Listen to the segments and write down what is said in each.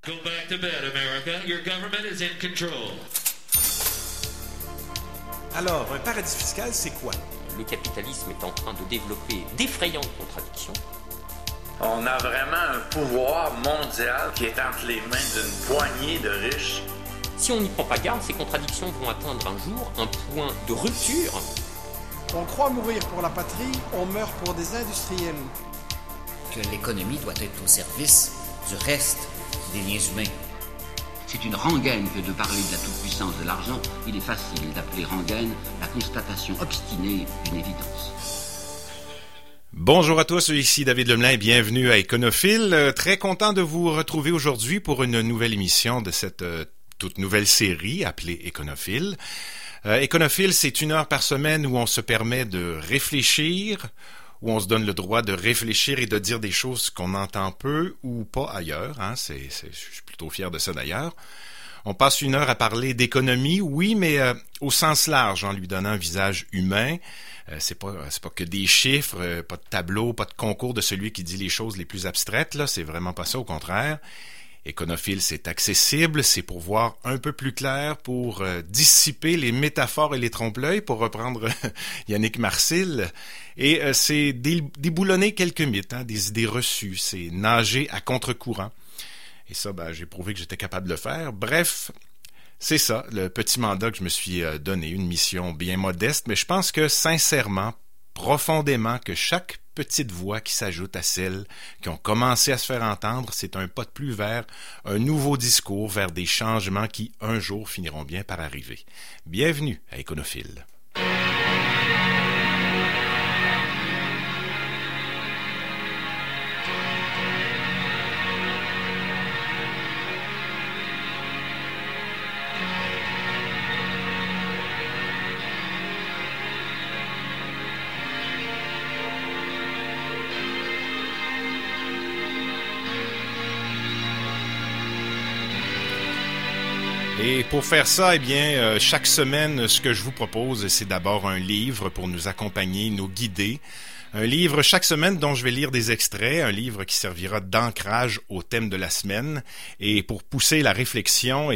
Go back to bed, America. Your government is in control. Alors, un paradis fiscal, c'est quoi? Le capitalisme est en train de développer d'effrayantes contradictions. On a vraiment un pouvoir mondial qui est entre les mains d'une poignée de riches. Si on n'y prend pas garde, ces contradictions vont atteindre un jour un point de rupture. On croit mourir pour la patrie, on meurt pour des industriels. Que l'économie doit être au service du reste des liens humains. C'est une rengaine que de parler de la toute-puissance de l'argent. Il est facile d'appeler rengaine la constatation obstinée d'une évidence. Bonjour à tous, ici David Lemelin et bienvenue à Éconophile. Très content de vous retrouver aujourd'hui pour une nouvelle émission de cette toute nouvelle série appelée Éconophile. Éconophile, c'est 1 heure par semaine où on se permet de réfléchir, où on se donne le droit de réfléchir et de dire des choses qu'on entend peu ou pas ailleurs. Je suis plutôt fier de ça d'ailleurs. On passe 1 heure à parler d'économie, oui, mais au sens large, en lui donnant un visage humain. C'est pas que des chiffres, pas de tableau, pas de concours de celui qui dit les choses les plus abstraites, là. C'est vraiment pas ça, au contraire. Éconophile, c'est accessible, c'est pour voir un peu plus clair, pour dissiper les métaphores et les trompe-l'œil, pour reprendre Yannick Marcil. Et c'est déboulonner quelques mythes, des idées reçues, c'est nager à contre-courant. Et ça, j'ai prouvé que j'étais capable de le faire. Bref, c'est ça, le petit mandat que je me suis donné, une mission bien modeste, mais je pense que sincèrement, profondément, que chaque petite voix qui s'ajoute à celles qui ont commencé à se faire entendre, c'est un pas de plus vers un nouveau discours, vers des changements qui, un jour, finiront bien par arriver. Bienvenue à Éconophile. Et pour faire ça, chaque semaine, ce que je vous propose, c'est d'abord un livre pour nous accompagner, nous guider. Un livre chaque semaine dont je vais lire des extraits, un livre qui servira d'ancrage au thème de la semaine. Et pour pousser la réflexion,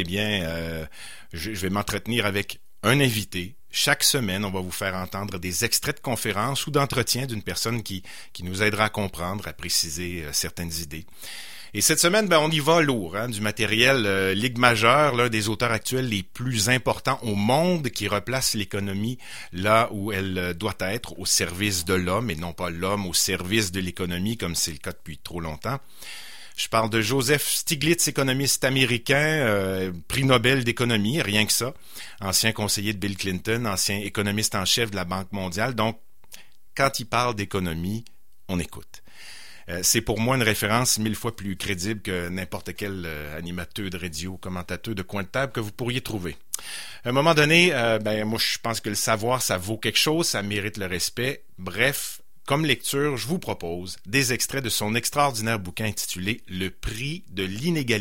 je vais m'entretenir avec un invité. Chaque semaine, on va vous faire entendre des extraits de conférences ou d'entretiens d'une personne qui nous aidera à comprendre, à préciser certaines idées. Et cette semaine, on y va lourd, du matériel Ligue majeure, l'un des auteurs actuels les plus importants au monde, qui replace l'économie là où elle doit être, au service de l'homme, et non pas l'homme au service de l'économie, comme c'est le cas depuis trop longtemps. Je parle de Joseph Stiglitz, économiste américain, prix Nobel d'économie, rien que ça, ancien conseiller de Bill Clinton, ancien économiste en chef de la Banque mondiale. Donc, quand il parle d'économie, on écoute. C'est pour moi une référence 1000 fois plus crédible que n'importe quel animateur de radio, commentateur de coin de table que vous pourriez trouver. À un moment donné, moi je pense que le savoir, ça vaut quelque chose, ça mérite le respect. Bref, comme lecture, je vous propose des extraits de son extraordinaire bouquin intitulé « Le prix de l'inégalité ».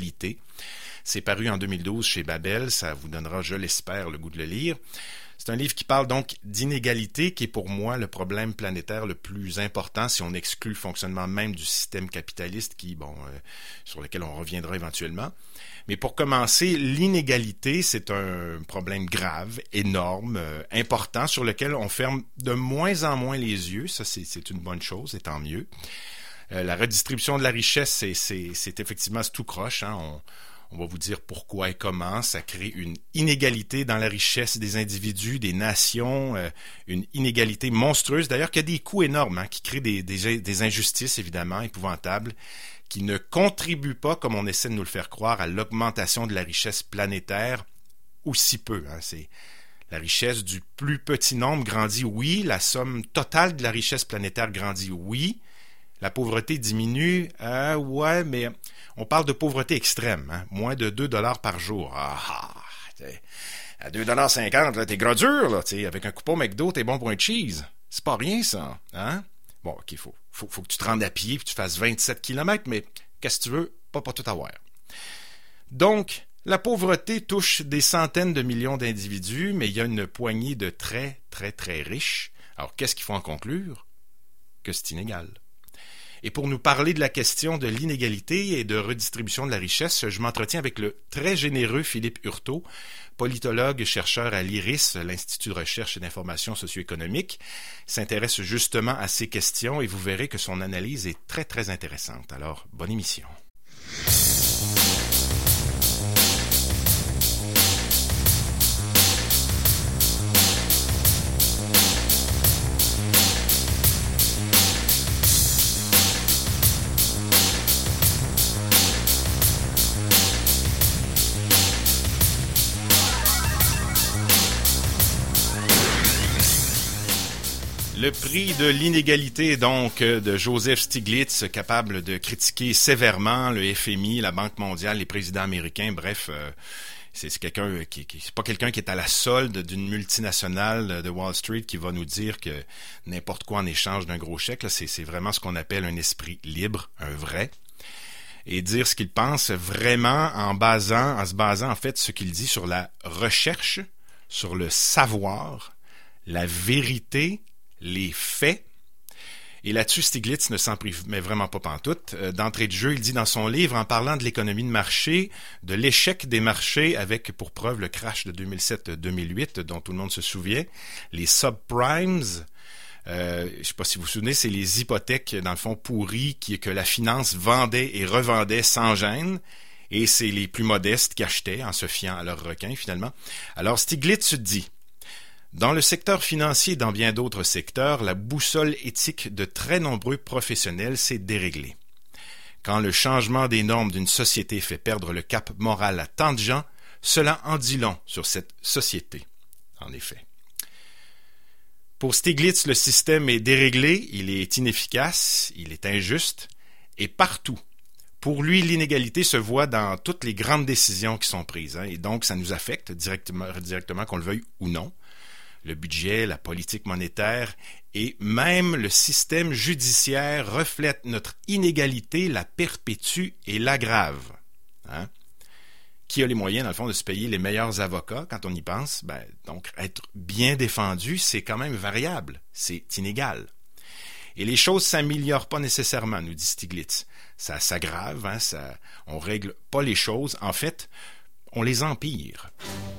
C'est paru en 2012 chez Babel, ça vous donnera, je l'espère, le goût de le lire. C'est un livre qui parle donc d'inégalité, qui est pour moi le problème planétaire le plus important si on exclut le fonctionnement même du système capitaliste sur lequel on reviendra éventuellement. Mais pour commencer, l'inégalité, c'est un problème grave, énorme, important, sur lequel on ferme de moins en moins les yeux. Ça, c'est une bonne chose, et tant mieux. La redistribution de la richesse, c'est effectivement tout croche, On va vous dire pourquoi et comment. Ça crée une inégalité dans la richesse des individus, des nations, une inégalité monstrueuse, d'ailleurs, qui a des coûts énormes, qui crée des injustices, évidemment, épouvantables, qui ne contribuent pas, comme on essaie de nous le faire croire, à l'augmentation de la richesse planétaire, ou si peu. C'est la richesse du plus petit nombre grandit, oui. La somme totale de la richesse planétaire grandit, oui. La pauvreté diminue, ouais, mais on parle de pauvreté extrême, moins de 2 $ par jour. À 2,50 $, là, t'es gras dur, là, avec un coupon McDo, t'es bon pour un cheese. C'est pas rien, ça, Bon, OK, faut que tu te rendes à pied et que tu fasses 27 km, mais qu'est-ce que tu veux? Pas tout avoir. Donc, la pauvreté touche des centaines de millions d'individus, mais il y a une poignée de très, très, très riches. Alors, qu'est-ce qu'il faut en conclure? Que c'est inégal. Et pour nous parler de la question de l'inégalité et de redistribution de la richesse, je m'entretiens avec le très généreux Philippe Hurtaud, politologue, chercheur à l'IRIS, l'Institut de recherche et d'information socio-économique. Il s'intéresse justement à ces questions et vous verrez que son analyse est très, très intéressante. Alors, bonne émission. Le prix de l'inégalité, donc, de Joseph Stiglitz, capable de critiquer sévèrement le FMI, la Banque mondiale, les présidents américains, bref, c'est quelqu'un c'est pas quelqu'un qui est à la solde d'une multinationale de Wall Street qui va nous dire que n'importe quoi en échange d'un gros chèque. Là, c'est vraiment ce qu'on appelle un esprit libre, un vrai. Et dire ce qu'il pense vraiment en se basant en fait ce qu'il dit sur la recherche, sur le savoir, la vérité, les faits. Et là-dessus, Stiglitz ne s'en prive mais vraiment pas pantoute. D'entrée de jeu, il dit dans son livre, en parlant de l'économie de marché, de l'échec des marchés avec pour preuve le crash de 2007-2008 dont tout le monde se souvient, les subprimes, je ne sais pas si vous vous souvenez, c'est les hypothèques dans le fond pourries que la finance vendait et revendait sans gêne. Et c'est les plus modestes qui achetaient en se fiant à leurs requins finalement. Alors Stiglitz dit: dans le secteur financier et dans bien d'autres secteurs, la boussole éthique de très nombreux professionnels s'est déréglée. Quand le changement des normes d'une société fait perdre le cap moral à tant de gens, cela en dit long sur cette société. En effet. Pour Stiglitz, le système est déréglé, il est inefficace, il est injuste, et partout. Pour lui, l'inégalité se voit dans toutes les grandes décisions qui sont prises, et donc ça nous affecte directement qu'on le veuille ou non. Le budget, la politique monétaire et même le système judiciaire reflètent notre inégalité, la perpétue et l'aggrave. Hein? Qui a les moyens, dans le fond, de se payer les meilleurs avocats quand on y pense? Donc, être bien défendu, c'est quand même variable, c'est inégal. Et les choses ne s'améliorent pas nécessairement, nous dit Stiglitz. Ça s'aggrave, hein, on règle pas les choses. En fait, on les empire.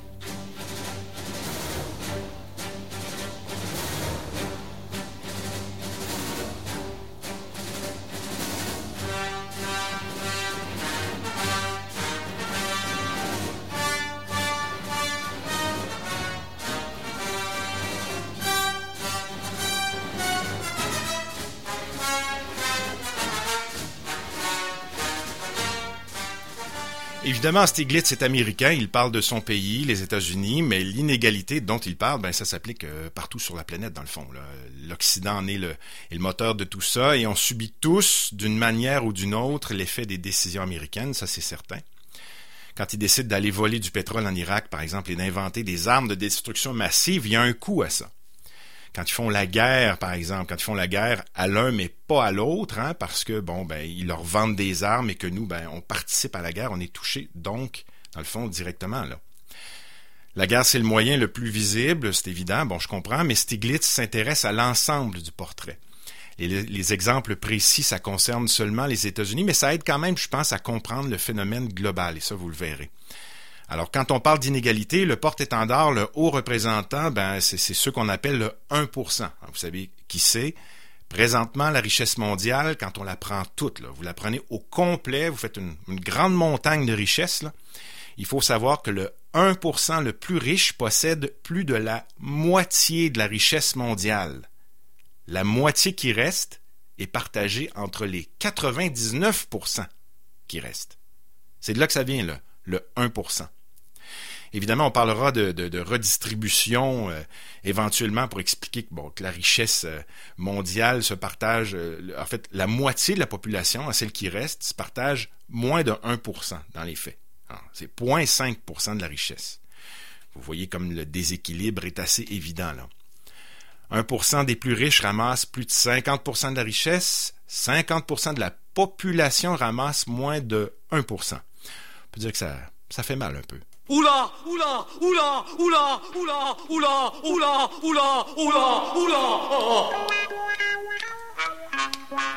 Évidemment, Stiglitz est américain, il parle de son pays, les États-Unis, mais l'inégalité dont il parle, ça s'applique partout sur la planète, dans le fond. Là. L'Occident en est le moteur de tout ça, et on subit tous, d'une manière ou d'une autre, l'effet des décisions américaines, ça c'est certain. Quand ils décident d'aller voler du pétrole en Irak, par exemple, et d'inventer des armes de destruction massive, il y a un coût à ça. Quand ils font la guerre, par exemple, quand ils font la guerre à l'un mais pas à l'autre, hein, parce que ils leur vendent des armes et que nous, on participe à la guerre, on est touché donc, dans le fond, directement là. La guerre, c'est le moyen le plus visible, c'est évident, je comprends, mais Stiglitz s'intéresse à l'ensemble du portrait. Et les exemples précis, ça concerne seulement les États-Unis, mais ça aide quand même, je pense, à comprendre le phénomène global, et ça, vous le verrez. Alors, quand on parle d'inégalité, le porte-étendard, le haut représentant, c'est ceux qu'on appelle le 1%. Vous savez qui c'est? Présentement, la richesse mondiale, quand on la prend toute, là, vous la prenez au complet, vous faites une grande montagne de richesse, là, il faut savoir que le 1% le plus riche possède plus de la moitié de la richesse mondiale. La moitié qui reste est partagée entre les 99% qui restent. C'est de là que ça vient, là, le 1%. Évidemment, on parlera de redistribution éventuellement pour expliquer que la richesse mondiale se partage, en fait, la moitié de la population, celle qui reste, se partage moins de 1% dans les faits. Alors, c'est 0,5% de la richesse. Vous voyez comme le déséquilibre est assez évident là. 1% des plus riches ramassent plus de 50% de la richesse, 50% de la population ramasse moins de 1%. On peut dire que ça fait mal un peu. Oula, oula, oula, oula, oula, oula, oula, oula, oula, oula.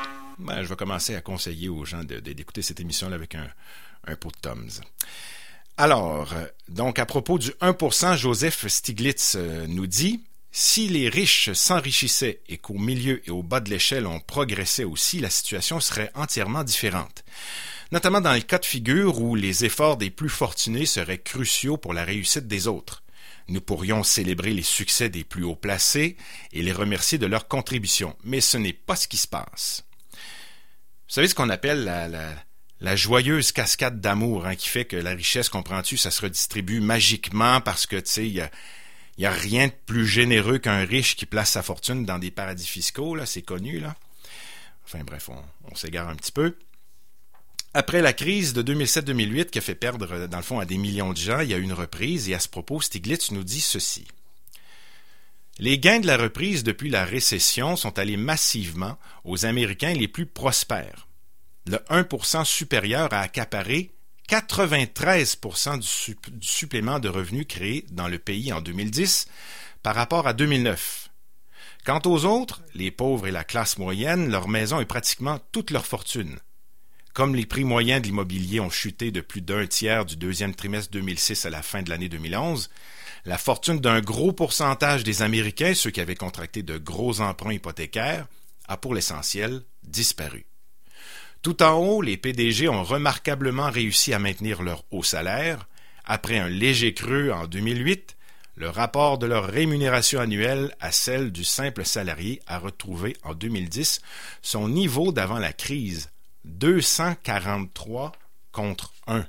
je vais commencer à conseiller aux gens d'écouter cette émission-là avec un pot de Tums. Alors, donc à propos du 1%, Joseph Stiglitz nous dit « Si les riches s'enrichissaient et qu'au milieu et au bas de l'échelle on progressait aussi, la situation serait entièrement différente. Notamment dans le cas de figure où les efforts des plus fortunés seraient cruciaux pour la réussite des autres. Nous pourrions célébrer les succès des plus haut placés et les remercier de leur contribution, mais ce n'est pas ce qui se passe. » Vous savez ce qu'on appelle la joyeuse cascade d'amour, qui fait que la richesse, comprends-tu, ça se redistribue magiquement parce que, tu sais, il y a rien de plus généreux qu'un riche qui place sa fortune dans des paradis fiscaux, là, c'est connu, là. Enfin bref, on s'égare un petit peu. Après la crise de 2007-2008 qui a fait perdre, dans le fond, à des millions de gens, il y a eu une reprise et à ce propos, Stiglitz nous dit ceci. Les gains de la reprise depuis la récession sont allés massivement aux Américains les plus prospères. Le 1% supérieur a accaparé 93% du supplément de revenus créé dans le pays en 2010 par rapport à 2009. Quant aux autres, les pauvres et la classe moyenne, leur maison est pratiquement toute leur fortune. Comme les prix moyens de l'immobilier ont chuté de plus d'un tiers du deuxième trimestre 2006 à la fin de l'année 2011, la fortune d'un gros pourcentage des Américains, ceux qui avaient contracté de gros emprunts hypothécaires, a pour l'essentiel disparu. Tout en haut, les PDG ont remarquablement réussi à maintenir leur haut salaire. Après un léger creux en 2008, le rapport de leur rémunération annuelle à celle du simple salarié a retrouvé en 2010 son niveau d'avant la crise, 243 contre 1.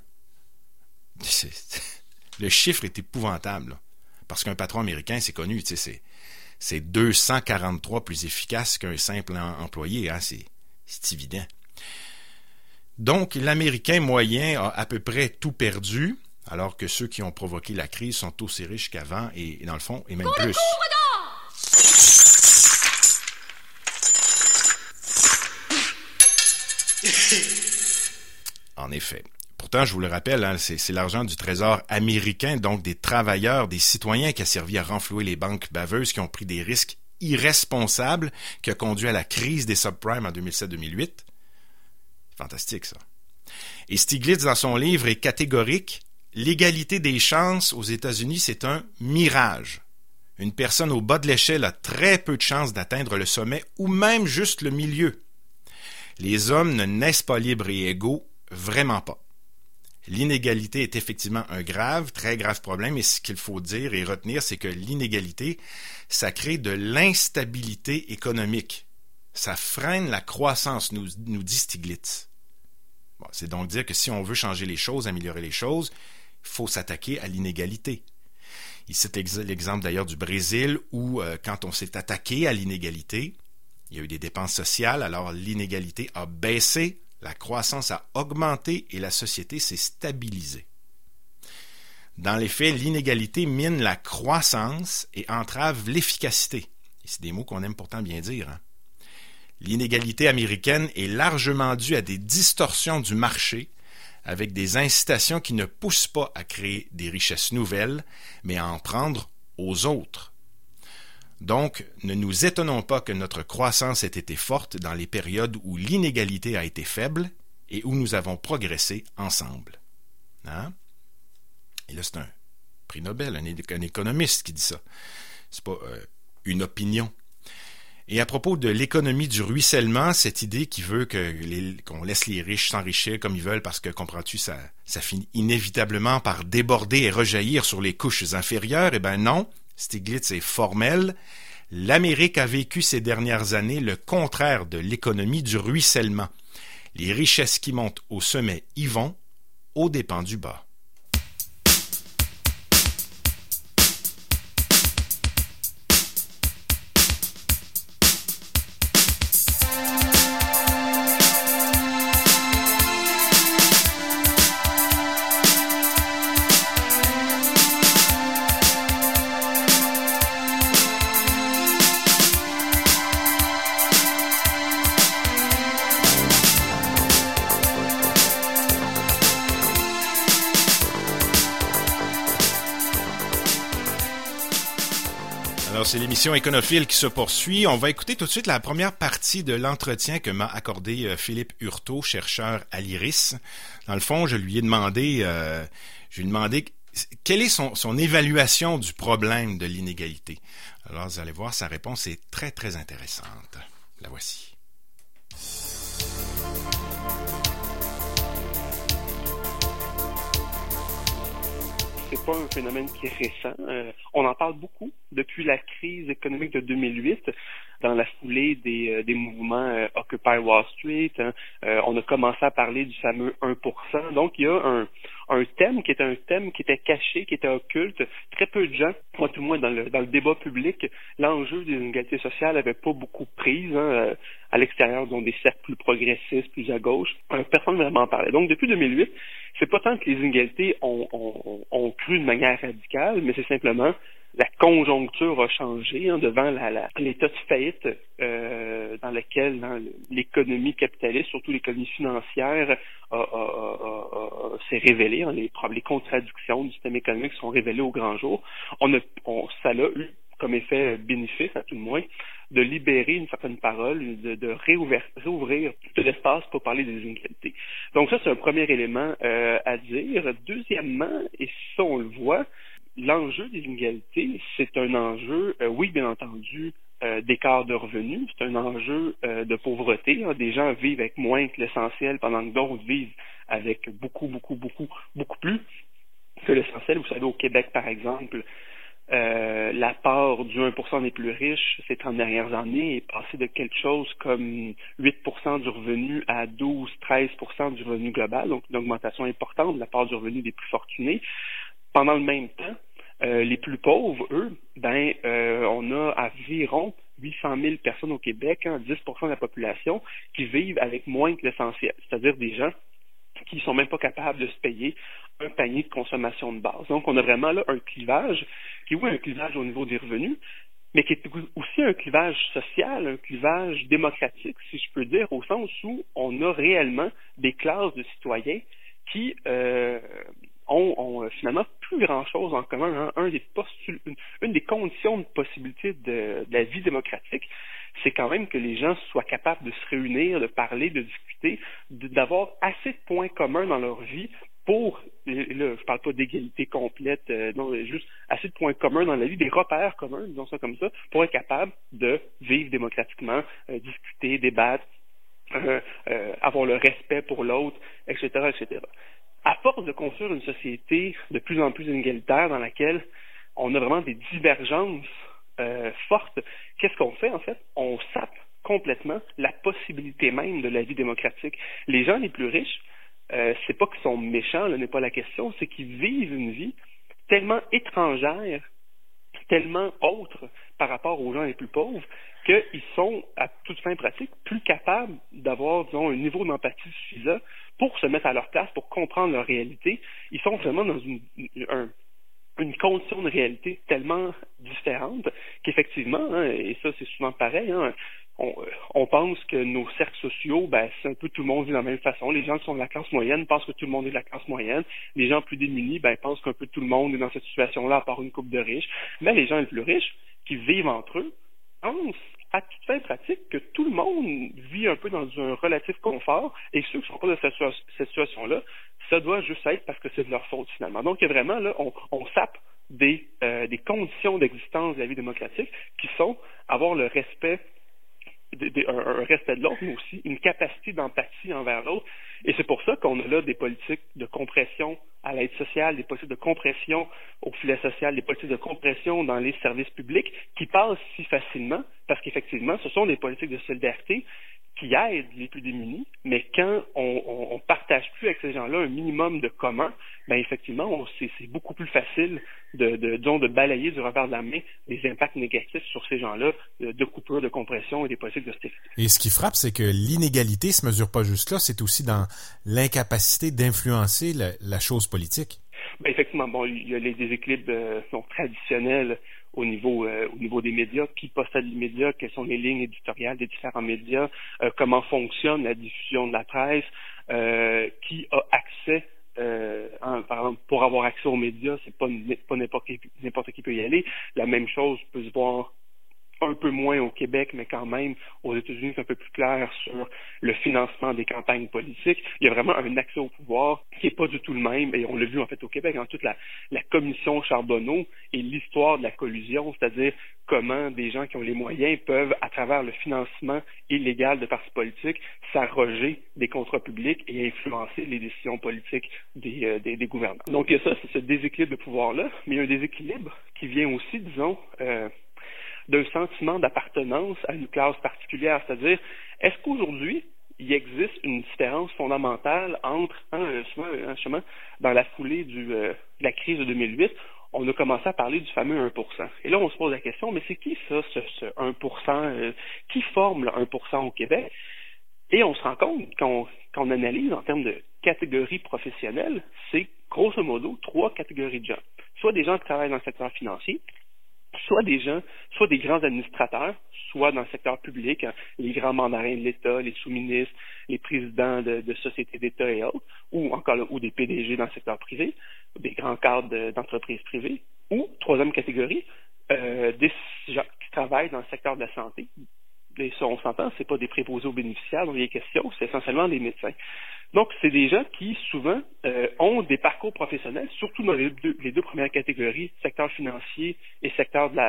Le chiffre est épouvantable, là, parce qu'un patron américain, c'est connu, c'est 243 plus efficace qu'un simple employé, c'est évident. Donc, l'Américain moyen a à peu près tout perdu, alors que ceux qui ont provoqué la crise sont aussi riches qu'avant, et dans le fond, et même plus. En effet. Pourtant, je vous le rappelle, c'est l'argent du trésor américain, donc des travailleurs, des citoyens qui a servi à renflouer les banques baveuses qui ont pris des risques irresponsables, qui a conduit à la crise des subprimes en 2007-2008. Fantastique, ça. Et Stiglitz, dans son livre, est catégorique. L'égalité des chances aux États-Unis, c'est un mirage. Une personne au bas de l'échelle a très peu de chances d'atteindre le sommet ou même juste le milieu. Les hommes ne naissent pas libres et égaux, vraiment pas. L'inégalité est effectivement un très grave problème, et ce qu'il faut dire et retenir, c'est que l'inégalité, ça crée de l'instabilité économique. Ça freine la croissance, nous dit Stiglitz. Bon, c'est donc dire que si on veut changer les choses, améliorer les choses, il faut s'attaquer à l'inégalité. Il cite l'exemple d'ailleurs du Brésil où, quand on s'est attaqué à l'inégalité, il y a eu des dépenses sociales, alors l'inégalité a baissé, la croissance a augmenté et la société s'est stabilisée. Dans les faits, l'inégalité mine la croissance et entrave l'efficacité. Et c'est des mots qu'on aime pourtant bien dire. L'inégalité américaine est largement due à des distorsions du marché, avec des incitations qui ne poussent pas à créer des richesses nouvelles, mais à en prendre aux autres. Donc, ne nous étonnons pas que notre croissance ait été forte dans les périodes où l'inégalité a été faible et où nous avons progressé ensemble. Et là, c'est un prix Nobel, un économiste qui dit ça. C'est pas une opinion. Et à propos de l'économie du ruissellement, cette idée qui veut qu'on laisse les riches s'enrichir comme ils veulent parce que, comprends-tu, ça finit inévitablement par déborder et rejaillir sur les couches inférieures, eh bien non, Stiglitz est formel. L'Amérique a vécu ces dernières années le contraire de l'économie du ruissellement. Les richesses qui montent au sommet y vont, aux dépens du bas. Alors, c'est l'émission Éconophile qui se poursuit. On va écouter tout de suite la première partie de l'entretien que m'a accordé Philippe Hurtaud, chercheur à l'IRIS. Dans le fond, je lui ai demandé quelle est son évaluation du problème de l'inégalité. Alors, vous allez voir, sa réponse est très, très intéressante. La voici. C'est pas un phénomène qui est récent. On en parle beaucoup depuis la crise économique de 2008, dans la foulée des mouvements Occupy Wall Street. On a commencé à parler du fameux 1%. Donc, il y a un thème qui était caché, qui était occulte. Très peu de gens, moi tout le moins dans le débat public, l'enjeu des inégalités sociales n'avait pas beaucoup prise à l'extérieur, dont des cercles plus progressistes, plus à gauche. Personne ne vraiment en parlait. Donc, depuis 2008, c'est pas tant que les inégalités ont cru de manière radicale, mais c'est simplement la conjoncture a changé devant l'état de faillite dans lequel l'économie capitaliste, ça l'économie financière, s'est révélée. Les contradictions du système économique sont révélées au grand jour. Ça a eu comme effet bénéfice, à tout le moins, de libérer une certaine parole, de réouvrir tout l'espace pour parler des inégalités. Donc ça, c'est un premier élément à dire. Deuxièmement, et ça on le voit, l'enjeu des inégalités, c'est un enjeu, oui, bien entendu, d'écart de revenus, c'est un enjeu de pauvreté. Des gens vivent avec moins que l'essentiel, pendant que d'autres vivent avec beaucoup plus que l'essentiel. Vous savez, au Québec, par exemple, la part du 1% des plus riches ces 30 dernières années est passée de quelque chose comme 8% du revenu à 12-13% du revenu global, donc une augmentation importante de la part du revenu des plus fortunés. Pendant le même temps, les plus pauvres, eux, on a environ 800 000 personnes au Québec, 10% de la population, qui vivent avec moins que l'essentiel, c'est-à-dire des gens qui sont même pas capables de se payer un panier de consommation de base. Donc, on a vraiment là un clivage, qui est un clivage au niveau des revenus, mais qui est aussi un clivage social, un clivage démocratique, si je peux dire, au sens où on a réellement des classes de citoyens qui ont finalement plus grand-chose en commun. Une des conditions de possibilité de la vie démocratique, c'est quand même que les gens soient capables de se réunir, de parler, de discuter, d'avoir assez de points communs dans leur vie pour, là, je parle pas d'égalité complète, non, juste assez de points communs dans la vie, des repères communs, disons ça comme ça, pour être capable de vivre démocratiquement, discuter, débattre, avoir le respect pour l'autre, etc., etc. À force de construire une société de plus en plus inégalitaire dans laquelle on a vraiment des divergences fortes, qu'est-ce qu'on fait en fait? On sape complètement la possibilité même de la vie démocratique. Les gens les plus riches, c'est pas qu'ils sont méchants, là n'est pas la question, c'est qu'ils vivent une vie tellement étrangère, tellement autre par rapport aux gens les plus pauvres, qu'ils sont, à toute fin pratique, plus capables d'avoir, disons, un niveau d'empathie suffisant pour se mettre à leur place, pour comprendre leur réalité. Ils sont vraiment dans une condition de réalité tellement différente qu'effectivement, et ça c'est souvent pareil, on pense que nos cercles sociaux, c'est un peu tout le monde vit de la même façon. Les gens qui sont de la classe moyenne pensent que tout le monde est de la classe moyenne. Les gens plus démunis, pensent qu'un peu tout le monde est dans cette situation-là, à part une couple de riches. Mais les gens les plus riches, qui vivent entre eux, pensent à toute fin pratique que tout le monde vit un peu dans un relatif confort, et ceux qui ne sont pas dans cette situation-là, ça doit juste être parce que c'est de leur faute finalement. Donc il y a vraiment là, on sape des conditions d'existence de la vie démocratique qui sont avoir le respect un respect de l'autre, mais aussi une capacité d'empathie envers l'autre. Et c'est pour ça qu'on a là des politiques de compression à l'aide sociale, des politiques de compression au filet social, des politiques de compression dans les services publics qui passent si facilement, parce qu'effectivement, ce sont des politiques de solidarité qui aident les plus démunis, mais quand on partage plus avec ces gens-là un minimum de commun, effectivement, c'est beaucoup plus facile de balayer du revers de la main les impacts négatifs sur ces gens-là de coupure, de compression et des politiques d'austérité. Et ce qui frappe, c'est que l'inégalité se mesure pas juste là, c'est aussi dans l'incapacité d'influencer la chose politique. Effectivement, il y a les déséquilibres traditionnels au niveau des médias, qui possède les médias, quelles sont les lignes éditoriales des différents médias, comment fonctionne la diffusion de la presse, qui a accès, par exemple, pour pour avoir accès aux médias, c'est pas n'importe qui peut y aller. La même chose peut se voir un peu moins au Québec, mais quand même, aux États-Unis, c'est un peu plus clair sur le financement des campagnes politiques. Il y a vraiment un accès au pouvoir qui est pas du tout le même, et on l'a vu en fait au Québec, en toute la commission Charbonneau et l'histoire de la collusion, c'est-à-dire comment des gens qui ont les moyens peuvent, à travers le financement illégal de partis politiques, s'arroger des contrats publics et influencer les décisions politiques des gouvernants. Donc il y a ça, c'est ce déséquilibre de pouvoir-là, mais il y a un déséquilibre qui vient aussi, disons, d'un sentiment d'appartenance à une classe particulière, c'est-à-dire, est-ce qu'aujourd'hui, il existe une différence fondamentale entre, souvent, dans la foulée de la crise de 2008, on a commencé à parler du fameux 1%. Et là, on se pose la question, mais c'est qui ça, ce 1%, qui forme le 1% au Québec? Et on se rend compte, quand on analyse en termes de catégories professionnelles, c'est grosso modo 3 catégories de gens. Soit des gens qui travaillent dans le secteur financier, soit des grands administrateurs, soit dans le secteur public, les grands mandarins de l'État, les sous-ministres, les présidents de sociétés d'État et autres, ou des PDG dans le secteur privé, des grands cadres d'entreprises privées, ou, troisième catégorie, des gens qui travaillent dans le secteur de la santé. Et ça, on s'entend, c'est pas des préposés aux bénéficiaires dont il est question, c'est essentiellement des médecins. Donc, c'est des gens qui, souvent, ont des parcours professionnels, surtout dans les deux premières catégories, secteur financier et secteur de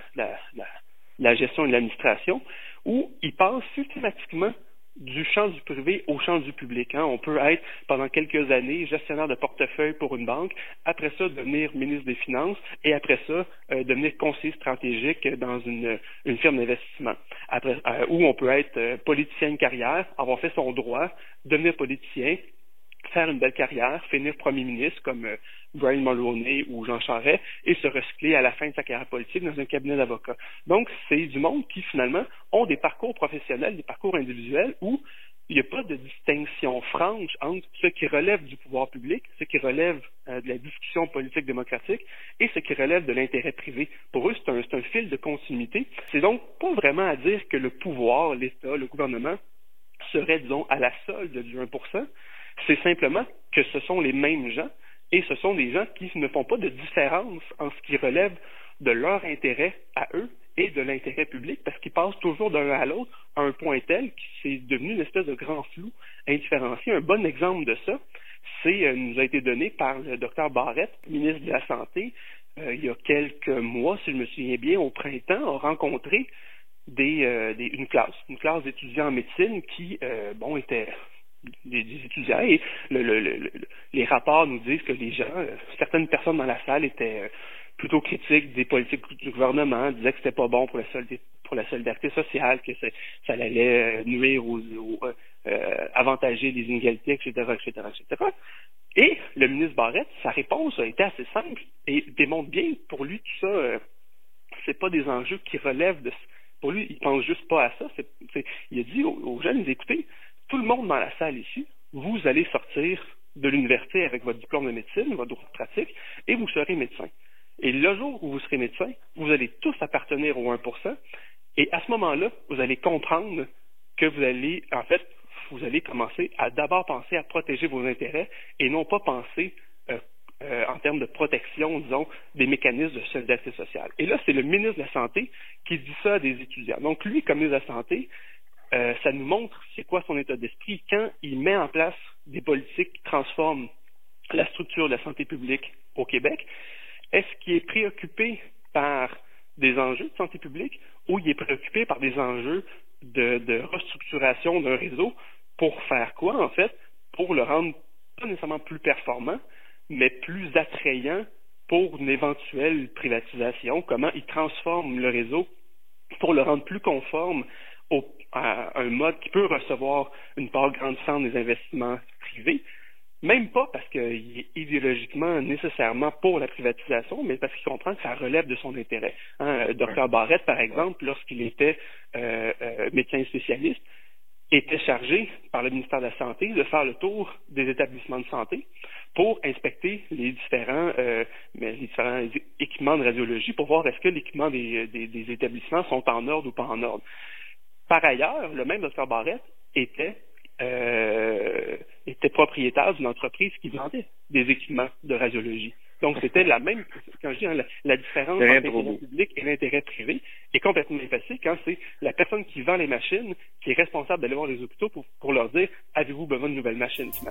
la gestion et de l'administration, où ils passent systématiquement du champ du privé au champ du public. On peut être, pendant quelques années, gestionnaire de portefeuille pour une banque, après ça, devenir ministre des Finances, et après ça, devenir conseiller stratégique dans une firme d'investissement. Ou on peut être politicien de carrière, avoir fait son droit, devenir politicien, faire une belle carrière, finir premier ministre comme Brian Mulroney ou Jean Charest et se recycler à la fin de sa carrière politique dans un cabinet d'avocats. Donc, c'est du monde qui, finalement, ont des parcours professionnels, des parcours individuels où il n'y a pas de distinction franche entre ce qui relève du pouvoir public, ce qui relève de la discussion politique démocratique et ce qui relève de l'intérêt privé. Pour eux, c'est un fil de continuité. C'est donc pas vraiment à dire que le pouvoir, l'État, le gouvernement serait, disons, à la solde du 1%. C'est simplement que ce sont les mêmes gens et ce sont des gens qui ne font pas de différence en ce qui relève de leur intérêt à eux et de l'intérêt public parce qu'ils passent toujours d'un à l'autre à un point tel que c'est devenu une espèce de grand flou indifférencié. Un bon exemple de ça, nous a été donné par le Dr Barrette, ministre de la Santé, il y a quelques mois, si je me souviens bien, au printemps, a rencontré une classe d'étudiants en médecine qui, étaient des étudiants et les rapports nous disent que les gens, certaines personnes dans la salle étaient plutôt critiques des politiques du gouvernement, disaient que c'était pas bon pour la solidarité sociale, que ça allait nuire avantager les inégalités, etc., etc., etc. Et le ministre Barrette, sa réponse a été assez simple et démontre bien que pour lui tout ça, c'est pas des enjeux qui relèvent de. Pour lui, il pense juste pas à ça. Il a dit aux jeunes, écoutez, tout le monde dans la salle ici, vous allez sortir de l'université avec votre diplôme de médecine, votre droit de pratique, et vous serez médecin. Et le jour où vous serez médecin, vous allez tous appartenir au 1%, et à ce moment-là, vous allez comprendre que vous allez commencer à d'abord penser à protéger vos intérêts et non pas penser en termes de protection, disons, des mécanismes de solidarité sociale. Et là, c'est le ministre de la Santé qui dit ça à des étudiants. Donc, lui, comme ministre de la Santé, ça nous montre c'est quoi son état d'esprit quand il met en place des politiques qui transforment la structure de la santé publique au Québec. Est-ce qu'il est préoccupé par des enjeux de santé publique ou il est préoccupé par des enjeux de restructuration d'un réseau pour faire quoi, en fait? Pour le rendre pas nécessairement plus performant, mais plus attrayant pour une éventuelle privatisation. Comment il transforme le réseau pour le rendre plus conforme à un mode qui peut recevoir une part grandissante des investissements privés, même pas parce qu'il est idéologiquement nécessairement pour la privatisation, mais parce qu'il comprend que ça relève de son intérêt. Dr Barrette, par exemple, lorsqu'il était médecin spécialiste, était chargé par le ministère de la Santé de faire le tour des établissements de santé pour inspecter les différents équipements de radiologie pour voir est-ce que l'équipement des établissements sont en ordre ou pas en ordre. Par ailleurs, le même Dr Barrette était était propriétaire d'une entreprise qui vendait des équipements de radiologie. Donc, c'était la même, quand je dis la différence entre l'intérêt public et l'intérêt privé est complètement effacée quand c'est la personne qui vend les machines qui est responsable d'aller voir les hôpitaux pour leur dire « Avez-vous besoin de nouvelles machines, finalement? »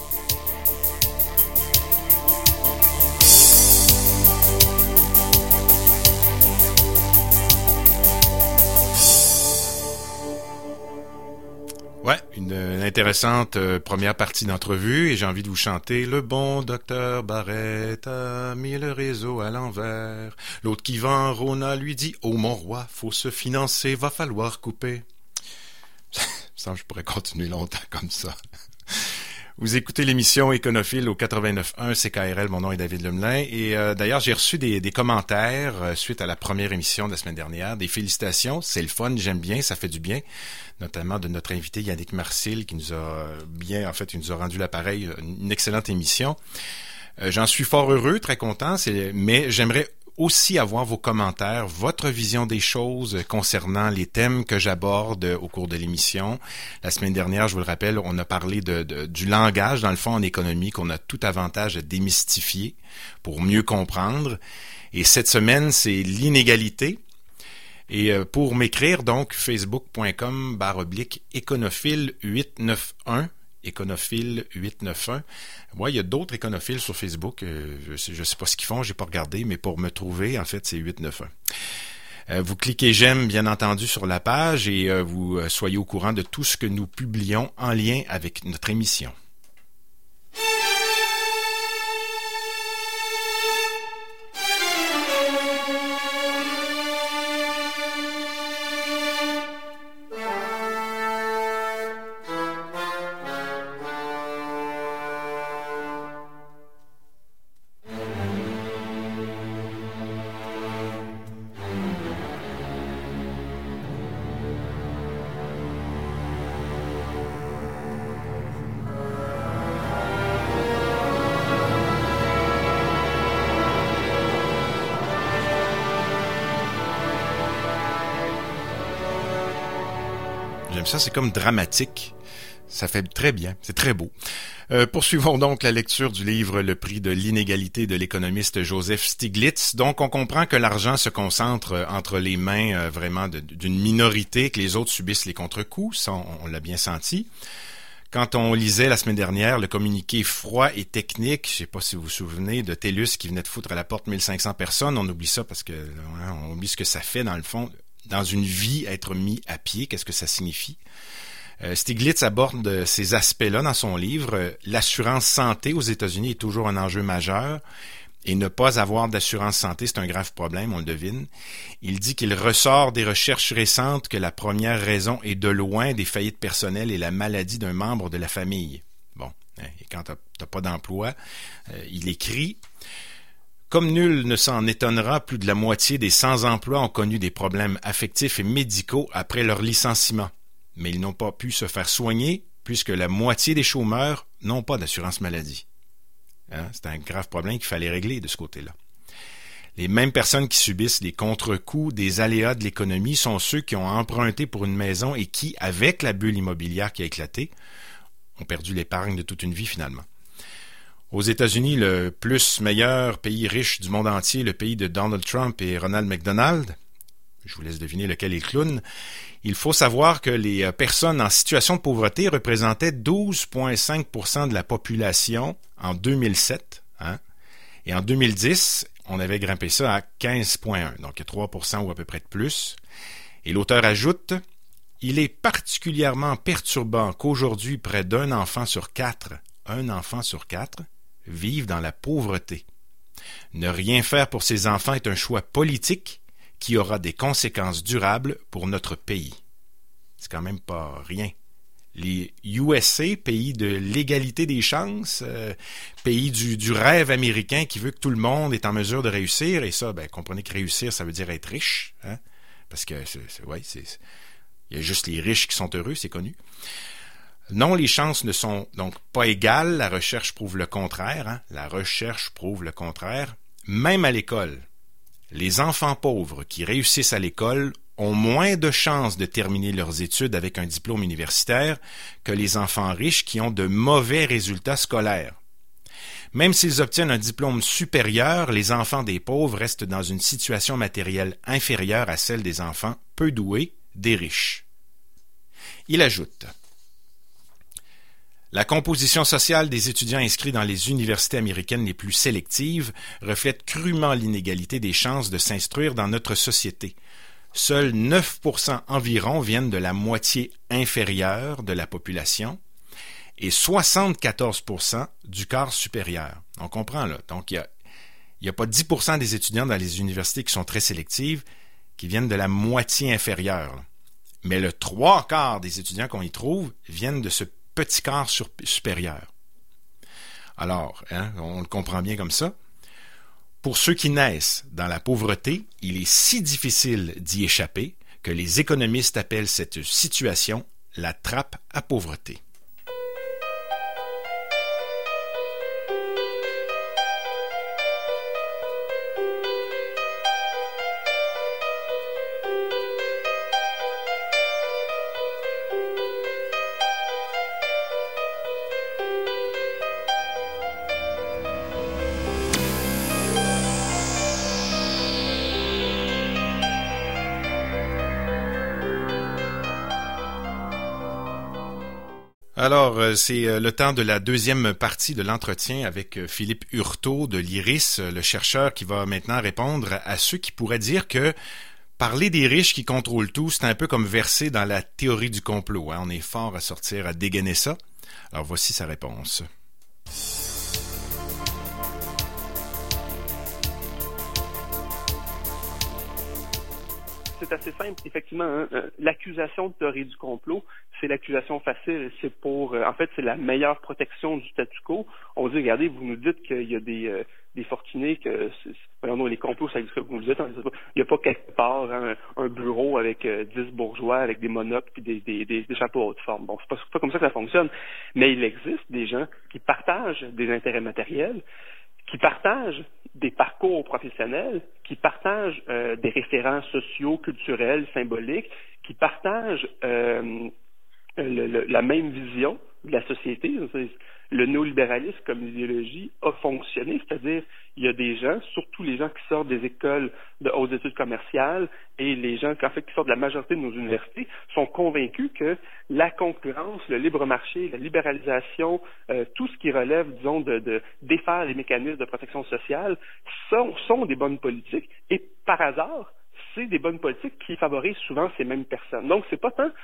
Ouais, une intéressante première partie d'entrevue et j'ai envie de vous chanter « Le bon docteur Barrette a mis le réseau à l'envers. L'autre qui vend Rona lui dit « Oh mon roi, faut se financer, va falloir couper. » Ça, je pourrais continuer longtemps comme ça. Vous écoutez l'émission Éconophile au 89.1 CKRL, mon nom est David Lemelin et d'ailleurs j'ai reçu des commentaires suite à la première émission de la semaine dernière, des félicitations, c'est le fun, j'aime bien, ça fait du bien, notamment de notre invité Yannick Marcil qui nous a il nous a rendu l'appareil, une excellente émission. J'en suis fort heureux, très content, mais j'aimerais aussi avoir vos commentaires, votre vision des choses concernant les thèmes que j'aborde au cours de l'émission. La semaine dernière, je vous le rappelle, on a parlé du langage, dans le fond, en économie, qu'on a tout avantage à démystifier pour mieux comprendre. Et cette semaine, c'est l'inégalité. Et pour m'écrire, donc, facebook.com/éconophile891, Éconophile 891. Moi, il y a d'autres éconophiles sur Facebook. Je sais pas ce qu'ils font, j'ai pas regardé, mais pour me trouver, en fait, c'est 891. Vous cliquez j'aime, bien entendu, sur la page et vous soyez au courant de tout ce que nous publions en lien avec notre émission. J'aime ça, c'est comme dramatique. Ça fait très bien, c'est très beau. Poursuivons donc la lecture du livre Le prix de l'inégalité de l'économiste Joseph Stiglitz. Donc, on comprend que l'argent se concentre entre les mains vraiment d'une minorité, que les autres subissent les contre-coups. Ça, on l'a bien senti. Quand on lisait la semaine dernière le communiqué froid et technique, je sais pas si vous vous souvenez, de TELUS qui venait de foutre à la porte 1500 personnes, on oublie ça parce que on oublie ce que ça fait dans le fond, dans une vie, être mis à pied, qu'est-ce que ça signifie. Stiglitz aborde ces aspects-là dans son livre. L'assurance santé aux États-Unis est toujours un enjeu majeur et ne pas avoir d'assurance santé, c'est un grave problème, on le devine. Il dit qu'il ressort des recherches récentes que la première raison est de loin des faillites personnelles et la maladie d'un membre de la famille. Bon, et quand t'as pas d'emploi, il écrit « Comme nul ne s'en étonnera, plus de la moitié des sans-emploi ont connu des problèmes affectifs et médicaux après leur licenciement. Mais ils n'ont pas pu se faire soigner puisque la moitié des chômeurs n'ont pas d'assurance maladie. » C'est un grave problème qu'il fallait régler de ce côté-là. Les mêmes personnes qui subissent les contre-coups des aléas de l'économie sont ceux qui ont emprunté pour une maison et qui, avec la bulle immobilière qui a éclaté, ont perdu l'épargne de toute une vie finalement. Aux États-Unis, le plus meilleur pays riche du monde entier, le pays de Donald Trump et Ronald McDonald, je vous laisse deviner lequel est le clown, il faut savoir que les personnes en situation de pauvreté représentaient 12,5% de la population en 2007. Et en 2010, on avait grimpé ça à 15,1%, donc 3% ou à peu près de plus. Et l'auteur ajoute, « Il est particulièrement perturbant qu'aujourd'hui, près d'un enfant sur quatre, vivent dans la pauvreté. Ne rien faire pour ces enfants est un choix politique qui aura des conséquences durables pour notre pays. » C'est quand même pas rien. Les USA, pays de l'égalité des chances, pays du rêve américain qui veut que tout le monde est en mesure de réussir, et ça, comprenez que réussir, ça veut dire être riche, parce que il y a juste les riches qui sont heureux, c'est connu. Non, les chances ne sont donc pas égales, la recherche prouve le contraire, La recherche prouve le contraire, même à l'école. Les enfants pauvres qui réussissent à l'école ont moins de chances de terminer leurs études avec un diplôme universitaire que les enfants riches qui ont de mauvais résultats scolaires. Même s'ils obtiennent un diplôme supérieur, les enfants des pauvres restent dans une situation matérielle inférieure à celle des enfants peu doués des riches. Il ajoute: la composition sociale des étudiants inscrits dans les universités américaines les plus sélectives reflète crûment l'inégalité des chances de s'instruire dans notre société. Seuls 9% environ viennent de la moitié inférieure de la population et 74% du quart supérieur. On comprend là. Donc, il y a pas 10% des étudiants dans les universités qui sont très sélectives qui viennent de la moitié inférieure. Mais le 3/4 des étudiants qu'on y trouve viennent de ce petit quart supérieur. Alors, on le comprend bien comme ça. Pour ceux qui naissent dans la pauvreté, il est si difficile d'y échapper que les économistes appellent cette situation la trappe à pauvreté. Alors, c'est le temps de la deuxième partie de l'entretien avec Philippe Hurtaud de l'IRIS, le chercheur qui va maintenant répondre à ceux qui pourraient dire que parler des riches qui contrôlent tout, c'est un peu comme verser dans la théorie du complot. On est fort à sortir à dégainer ça. Alors, voici sa réponse. C'est assez simple, effectivement. L'accusation de théorie du complot, c'est l'accusation facile. C'est en fait, c'est la meilleure protection du statu quo. On dit, regardez, vous nous dites qu'il y a des fortunés, que les complots, ça existe comme vous le dites. Il n'y a pas quelque part un bureau avec 10 bourgeois avec des monocles et des chapeaux à haute forme. Bon, c'est pas comme ça que ça fonctionne. Mais il existe des gens qui partagent des intérêts matériels, qui partagent des parcours professionnels, qui partagent des référents sociaux, culturels, symboliques, qui partagent la même vision de la société. Le néolibéralisme comme idéologie a fonctionné, c'est-à-dire il y a des gens, surtout les gens qui sortent des écoles de hautes études commerciales et les gens qui sortent de la majorité de nos universités sont convaincus que la concurrence, le libre marché, la libéralisation, tout ce qui relève, disons, de défaire les mécanismes de protection sociale sont des bonnes politiques et par hasard, c'est des bonnes politiques qui favorisent souvent ces mêmes personnes. Donc c'est pas tant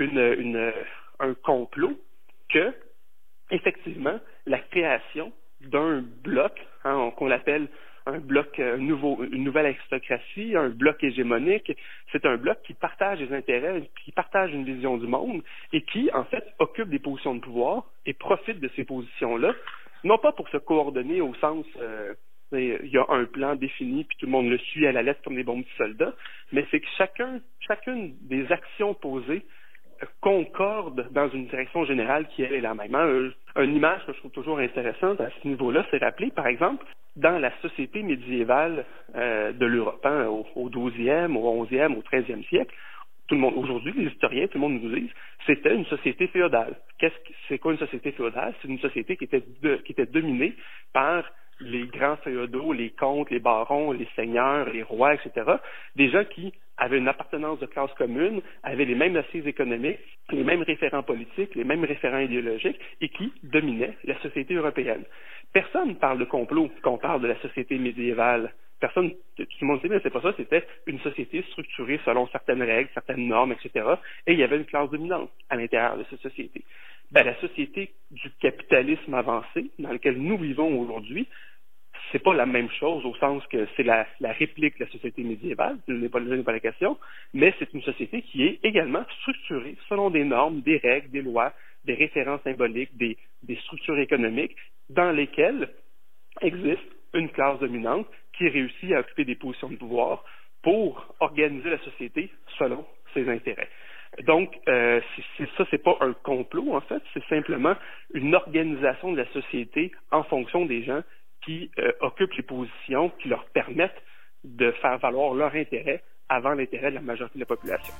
un complot que effectivement, la création d'un bloc, qu'on l'appelle un bloc une nouvelle aristocratie, un bloc hégémonique, c'est un bloc qui partage des intérêts, qui partage une vision du monde et qui, en fait, occupe des positions de pouvoir et profite de ces positions-là, non pas pour se coordonner au sens il y a un plan défini puis tout le monde le suit à la lettre comme des bons petits soldats, mais c'est que chacune des actions posées concorde dans une direction générale qui, elle, est la même. Une image que je trouve toujours intéressante à ce niveau-là, c'est rappeler, par exemple, dans la société médiévale de l'Europe, au 12e, au 11e, au 13e siècle, tout le monde, aujourd'hui, les historiens, tout le monde nous dit, c'était une société féodale. C'est quoi une société féodale? C'est une société qui était dominée par les grands féodaux, les comtes, les barons, les seigneurs, les rois, etc. Des gens qui avaient une appartenance de classe commune, avaient les mêmes assises économiques, les mêmes référents politiques, les mêmes référents idéologiques et qui dominaient la société européenne. Personne ne parle de complot quand on parle de la société médiévale. Personne, tout le monde sait bien, c'est pas ça, c'était une société structurée selon certaines règles, certaines normes, etc. Et il y avait une classe dominante à l'intérieur de cette société. La société du capitalisme avancé, dans laquelle nous vivons aujourd'hui, c'est pas la même chose au sens que c'est la réplique de la société médiévale, ce n'est pas la question, mais c'est une société qui est également structurée selon des normes, des règles, des lois, des références symboliques, des structures économiques dans lesquelles existe une classe dominante qui réussit à occuper des positions de pouvoir pour organiser la société selon ses intérêts. Donc, c'est pas un complot, en fait, c'est simplement une organisation de la société en fonction des gens qui occupent les positions qui leur permettent de faire valoir leur intérêt avant l'intérêt de la majorité de la population.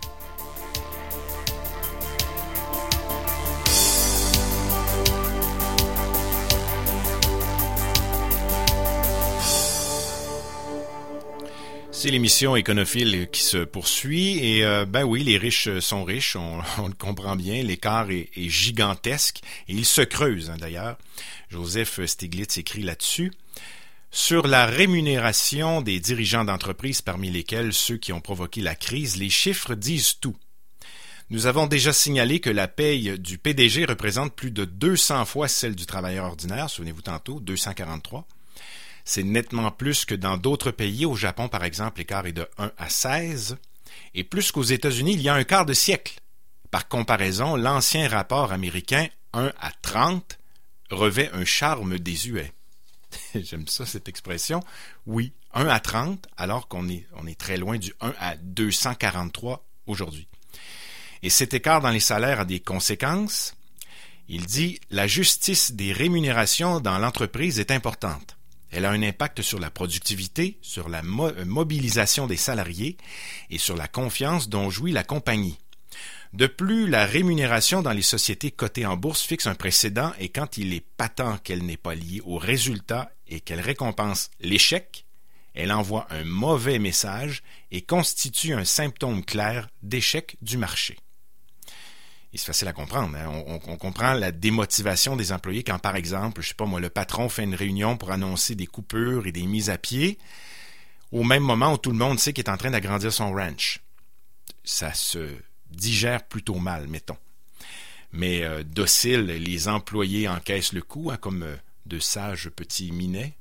C'est l'émission Éconophile qui se poursuit et ben oui, les riches sont riches, on le comprend bien, l'écart est gigantesque et il se creuse d'ailleurs. Joseph Stiglitz écrit là-dessus. Sur la rémunération des dirigeants d'entreprises, parmi lesquels ceux qui ont provoqué la crise, les chiffres disent tout. Nous avons déjà signalé que la paye du PDG représente plus de 200 fois celle du travailleur ordinaire, souvenez-vous tantôt, 243. C'est nettement plus que dans d'autres pays. Au Japon, par exemple, l'écart est de 1 à 16. Et plus qu'aux États-Unis, il y a un quart de siècle. Par comparaison, l'ancien rapport américain 1 à 30 revêt un charme désuet. J'aime ça, cette expression. Oui, 1 à 30, alors qu'on est très loin du 1 à 243 aujourd'hui. Et cet écart dans les salaires a des conséquences. Il dit « La justice des rémunérations dans l'entreprise est importante. Elle a un impact sur la productivité, sur la mobilisation des salariés et sur la confiance dont jouit la compagnie. De plus, la rémunération dans les sociétés cotées en bourse fixe un précédent et quand il est patent qu'elle n'est pas liée au résultat et qu'elle récompense l'échec, elle envoie un mauvais message et constitue un symptôme clair d'échec du marché. » Et c'est facile à comprendre. Hein? On comprend la démotivation des employés quand, par exemple, je sais pas moi, le patron fait une réunion pour annoncer des coupures et des mises à pied au même moment où tout le monde sait qu'il est en train d'agrandir son ranch. Ça se digère plutôt mal, mettons. Mais dociles, les employés encaissent le coup, hein, comme de sages petits minets.